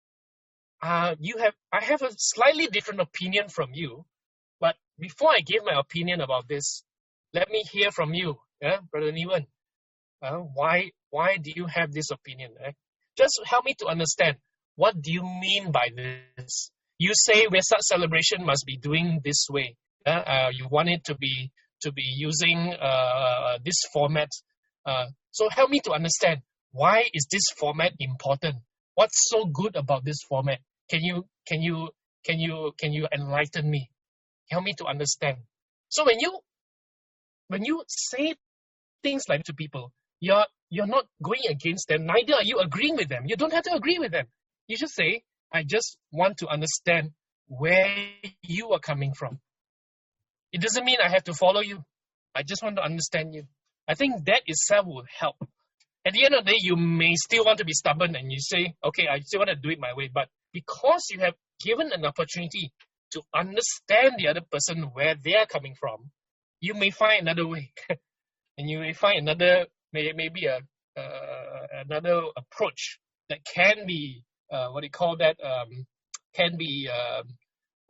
uh, you have, I have a slightly different opinion from you, but before I give my opinion about this, let me hear from you, yeah, Brother Niwan. Uh, why, why do you have this opinion? Eh? Just help me to understand, what do you mean by this? You say Vesak celebration must be doing this way. Uh, uh, you want it to be to be using uh, this format. Uh, so help me to understand, why is this format important? What's so good about this format? Can you can you can you can you enlighten me? Help me to understand. So when you when you say things like to people, you're you're not going against them. Neither are you agreeing with them. You don't have to agree with them. You just say, I just want to understand where you are coming from. It doesn't mean I have to follow you. I just want to understand you. I think that itself will help. At the end of the day, you may still want to be stubborn and you say, okay, I still want to do it my way. But because you have given an opportunity to understand the other person where they are coming from, you may find another way. And you may find another, maybe a uh, another approach that can be Uh, what do you call that, um, can be uh,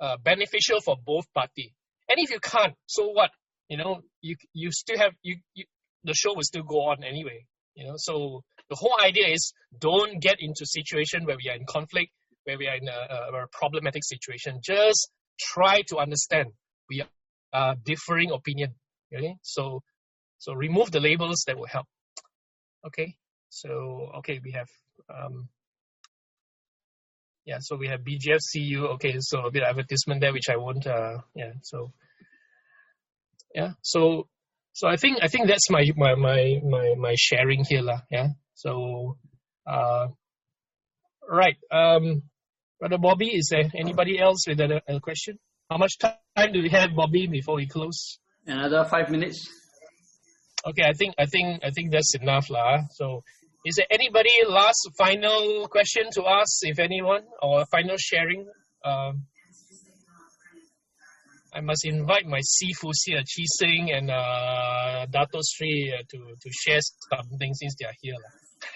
uh, beneficial for both parties. And if you can't, so what? You know, you you still have you, you the show will still go on anyway. You know, so the whole idea is don't get into a situation where we are in conflict, where we are in a, a, a problematic situation. Just try to understand we are uh, differing opinion. Okay, so so remove the labels that will help. Okay, so okay we have um, yeah, so we have B G F C U. Okay, so a bit of advertisement there, which I won't. Uh, yeah, so yeah, so so I think I think that's my my my my, my sharing here, lah. Yeah. So, uh, right. Um, Brother Bobby, is there anybody else with a, a question? How much time do we have, Bobby, before we close? Another five minutes. Okay, I think I think I think that's enough, lah. So, is there anybody last final question to ask, if anyone, or final sharing? Um, I must invite my seafood here, Chi Sing and uh, Dato Sri, uh, to to share something since they are here, lah.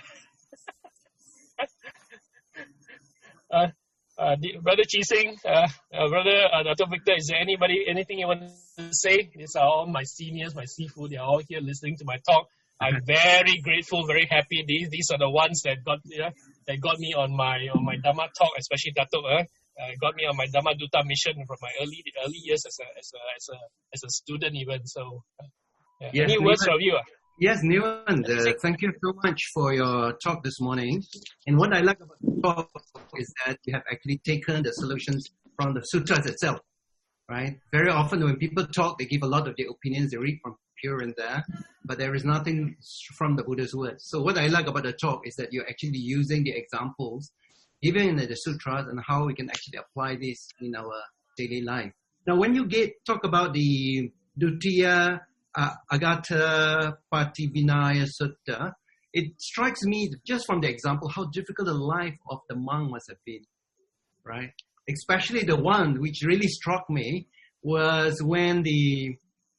uh, uh, Brother Chi Sing, uh, uh, Brother uh, Dato Victor, is there anybody anything you want to say? These are all my seniors, my seafood. They are all here listening to my talk. I'm very grateful, very happy. These these are the ones that got yeah, that got me on my on my Dhamma talk, especially Dato. Uh, uh, got me on my Dhamma Duta mission from my early early years as a as a as a as a student even. So, uh, yeah. Yes, Any words Niwan, from you? Uh? Yes, Niwan, uh, thank you so much for your talk this morning. And what I like about the talk is that you have actually taken the solutions from the sutras itself, right? Very often when people talk, they give a lot of their opinions, they read from here and there, but there is nothing from the Buddha's words. So what I like about the talk is that you're actually using the examples given in the sutras and how we can actually apply this in our daily life. Now, when you get talk about the Dutiya uh, Agata Pativinaya Sutta, it strikes me just from the example how difficult the life of the monk must have been, right? Especially the one which really struck me was when the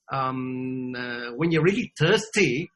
um, uh, when you're really thirsty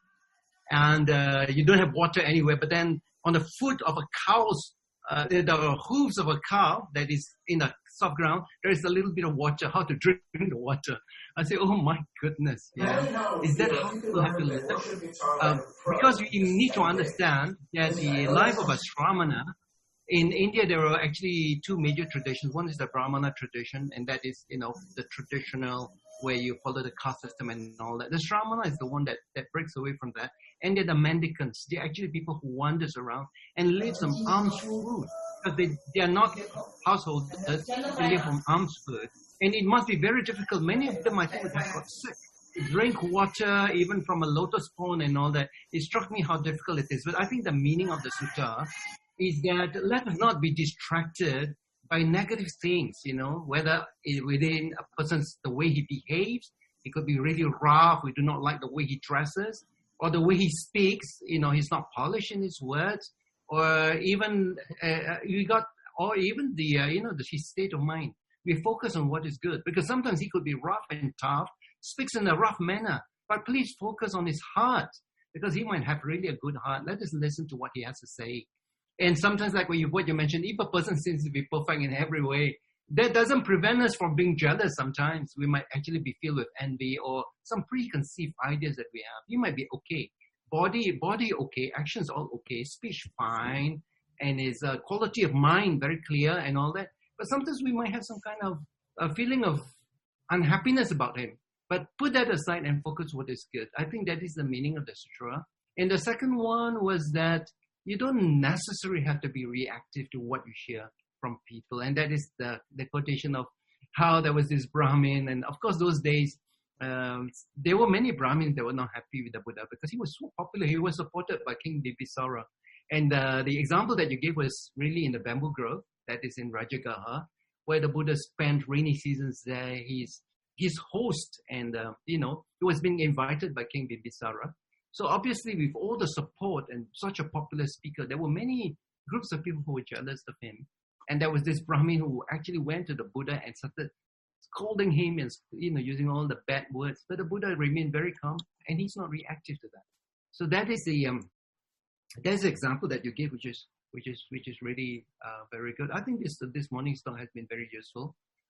and uh, you don't have water anywhere, but then on the foot of a cow's uh, the hooves of a cow that is in a soft ground, there is a little bit of water. How to drink the water? I say, oh my goodness, yeah. Is that how people have to live? Um, because you need to understand that the life of a Shramana, in India there are actually two major traditions. One is the Brahmana tradition, and that is, you know, the traditional where you follow the caste system and all that. The Shramana is the one that, that breaks away from that. And they're the mendicants. They're actually people who wanders around and lives on alms food. Because they, they are not householders, they live on alms food. And it must be very difficult. Many of them, I think, have got sick. They drink water, even from a lotus pond and all that. It struck me how difficult it is. But I think the meaning of the sutta is that let us not be distracted by negative things, you know, whether it, within a person's, the way he behaves, it could be really rough, we do not like the way he dresses, or the way he speaks, you know, he's not polished in his words, or even, uh, you got, or even the, uh, you know, the his state of mind. We focus on what is good, because sometimes he could be rough and tough, speaks in a rough manner, but please focus on his heart, because he might have really a good heart. Let us listen to what he has to say. And sometimes, like what you, what you mentioned, if a person seems to be perfect in every way, that doesn't prevent us from being jealous sometimes. We might actually be filled with envy or some preconceived ideas that we have. You might be okay. Body, body okay. Actions all okay. Speech fine. And his uh, quality of mind very clear and all that. But sometimes we might have some kind of a feeling of unhappiness about him. But put that aside and focus what is good. I think that is the meaning of the sutra. And the second one was that you don't necessarily have to be reactive to what you hear from people. And that is the, the quotation of how there was this Brahmin. And of course, those days, um, there were many Brahmins that were not happy with the Buddha because he was so popular. He was supported by King Bibisara. And uh, the example that you gave was really in the bamboo grove that is in Rajagaha, where the Buddha spent rainy seasons there. He's his host, and uh, you know, he was being invited by King Bibisara. So obviously, with all the support and such a popular speaker, there were many groups of people who were jealous of him. And there was this Brahmin who actually went to the Buddha and started scolding him and, you know, using all the bad words. But the Buddha remained very calm, and he's not reactive to that. So that is the um, that's the example that you gave, which is which is which is really uh, very good. I think this this morning's talk has been very useful.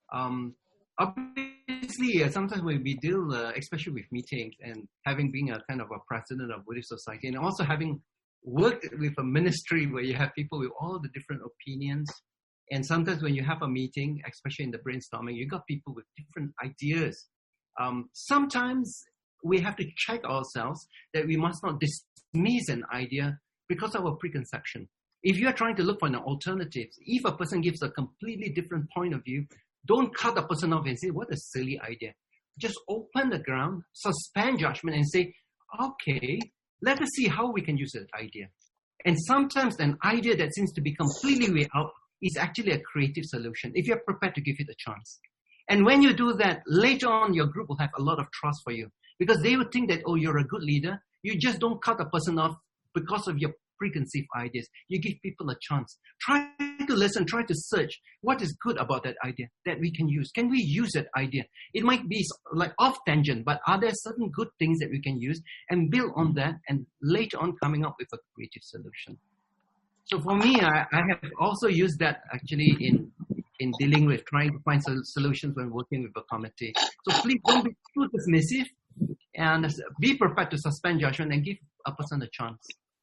Um, obviously, uh, sometimes when we deal, uh, especially with meetings, and having been a kind of a president of Buddhist Society, and also having worked with a ministry where you have people with all the different opinions, and sometimes when you have a meeting, especially in the brainstorming, you got people with different ideas. Um, sometimes we have to check ourselves that we must not dismiss an idea because of our preconception. If you are trying to look for an alternative, if a person gives a completely different point of view, don't cut the person off and say, what a silly idea. Just open the ground, suspend judgment and say, okay, let us see how we can use that idea. And sometimes an idea that seems to be completely way out is actually a creative solution if you're prepared to give it a chance. And when you do that, later on your group will have a lot of trust for you because they will think that, oh, you're a good leader. You just don't cut a person off because of your preconceived ideas. You give people a chance. Try to listen, try to search what is good about that idea that we can use. Can we use that idea? It might be like off tangent, but are there certain good things that we can use and build on that and later on coming up with a creative solution? So for me, I, I have also used that actually in in dealing with trying to find solutions when working with a committee. So please don't be too dismissive and be prepared to suspend judgment and give a person a chance.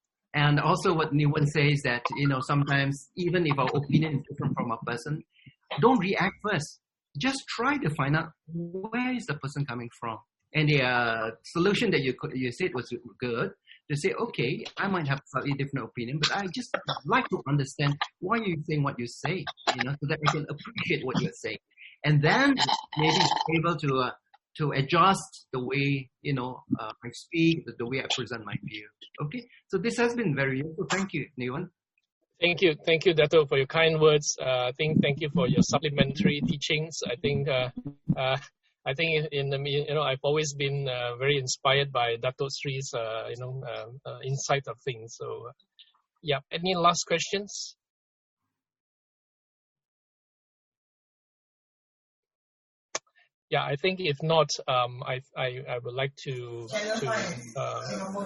And also what Niwan says that, you know, sometimes even if our opinion is different from a person, don't react first. Just try to find out where is the person coming from. And the uh, solution that you you said was good. To say, okay, I might have a slightly different opinion, but I just like to understand why you're saying what you say, you know, so that I can appreciate what you're saying. And then maybe be able to uh, to adjust the way, you know, uh, I speak, the, the way I present my view. Okay, so this has been very useful. Thank you, Niwan. Thank you. Thank you, Dato, for your kind words. Uh, I think thank you for your supplementary teachings. I think uh, uh, I think in the, you know, I've always been uh, very inspired by Dato Sri's, uh, you know, uh, uh, insight of things. So, uh, yeah. Any last questions? Yeah, I think if not, um, I, I I would like to to uh,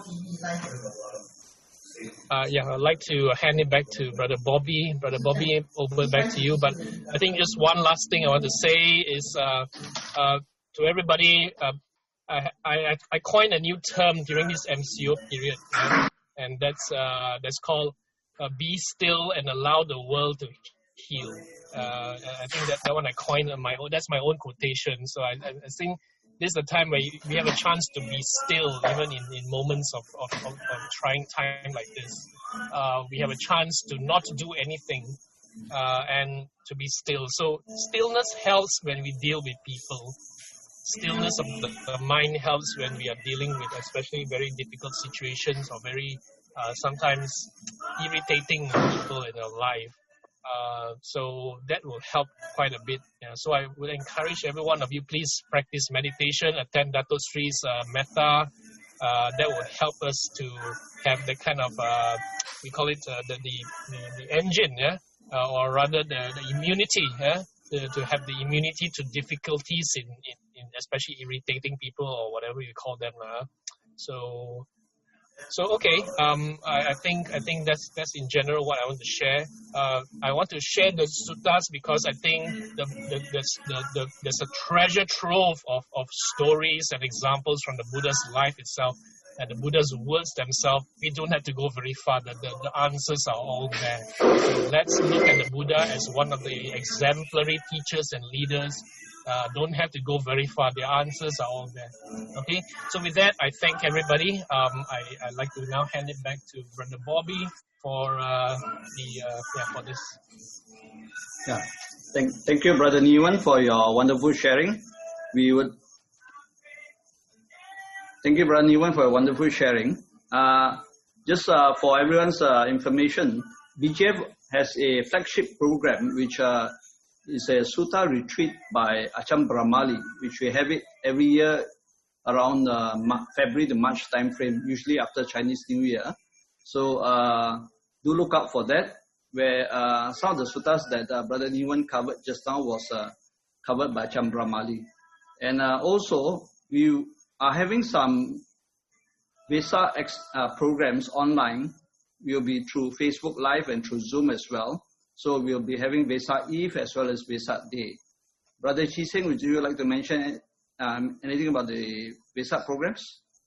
uh, yeah, I'd like to hand it back to Brother Bobby. Brother Bobby, over back to you. But I think just one last thing I want to say is. Uh, uh, To everybody, uh, I, I I coined a new term during this M C O period, right? And that's uh, that's called uh, "be still and allow the world to heal." Uh, I think that that one I coined my own. That's my own quotation. So I, I think this is a time where we have a chance to be still, even in, in moments of, of, of, of trying time like this. Uh, we have a chance to not do anything uh, and to be still. So stillness helps when we deal with people. Stillness of the, the mind helps when we are dealing with especially very difficult situations or very uh, sometimes irritating people in our life. Uh, so that will help quite a bit. Yeah. So I would encourage every one of you, please practice meditation, attend Dato Sri's uh, metta. Uh, that will help us to have the kind of, uh, we call it uh, the, the, the, the engine, yeah? Uh, or rather the, the immunity, yeah? To, to have the immunity to difficulties in, in, in especially irritating people or whatever you call them. Uh. So, so okay. Um, I, I think I think that's that's in general what I want to share. Uh, I want to share the suttas because I think the, the, the, the, the, there's a treasure trove of, of stories and examples from the Buddha's life itself and the Buddha's words themselves. We don't have to go very far. The, the, the answers are all there. So let's look at the Buddha as one of the exemplary teachers and leaders. Uh, don't have to go very far. The answers are all there. Okay. So with that, I thank everybody. Um, I I'd like to now hand it back to Brother Bobby for uh, the uh, yeah for this. Yeah. Thank thank you, Brother Niwan, for your wonderful sharing. We would. Thank you, Brother Niwan, for your wonderful sharing. Uh, just uh, for everyone's uh, information, B G F has a flagship program which uh, is a Sutta retreat by Ajahn Brahmali, which we have it every year around uh, February to March time frame, usually after Chinese New Year. So uh, do look out for that, where uh, some of the suttas that uh, Brother Niwan covered just now was uh, covered by Ajahn Brahmali. And uh, also, we are having some Vesak uh, programs online. Will be through Facebook Live and through Zoom as well. So we'll be having Vesak Eve as well as Vesak Day. Brother Chi Sing, would you like to mention um, anything about the Vesak programs?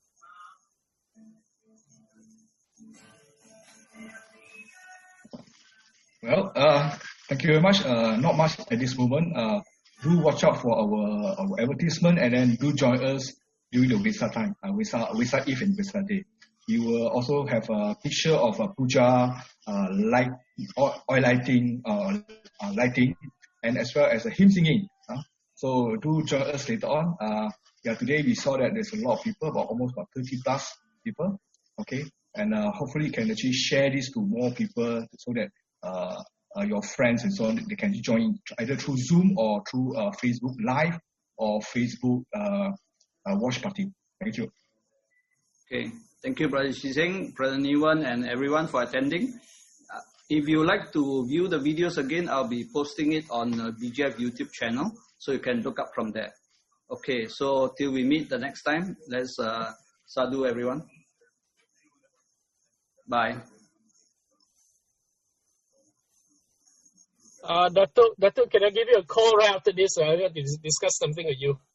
Well, uh, thank you very much. Uh, not much at this moment. Uh, do watch out for our, our advertisement, and then do join us during the Vesak time, uh, Vesak, Vesak Eve and Vesak Day. You will also have a picture of a puja, uh, light, oil, oil lighting, uh, uh, lighting, and as well as a hymn singing. Uh. So do join us later on. Uh, yeah, today we saw that there's a lot of people, about almost about thirty plus people. Okay, and uh, hopefully you can actually share this to more people so that uh, uh, your friends and so on, they can join either through Zoom or through uh, Facebook Live or Facebook uh, uh, watch party. Thank you. Okay. Thank you, Brother Shiseng, Brother Niwan, and everyone for attending. Uh, if you like to view the videos again, I'll be posting it on uh, B G F YouTube channel, so you can look up from there. Okay, so till we meet the next time, let's uh, sadhu everyone. Bye. Uh, Datuk, Datuk, can I give you a call right after this? Uh, I want to discuss something with you.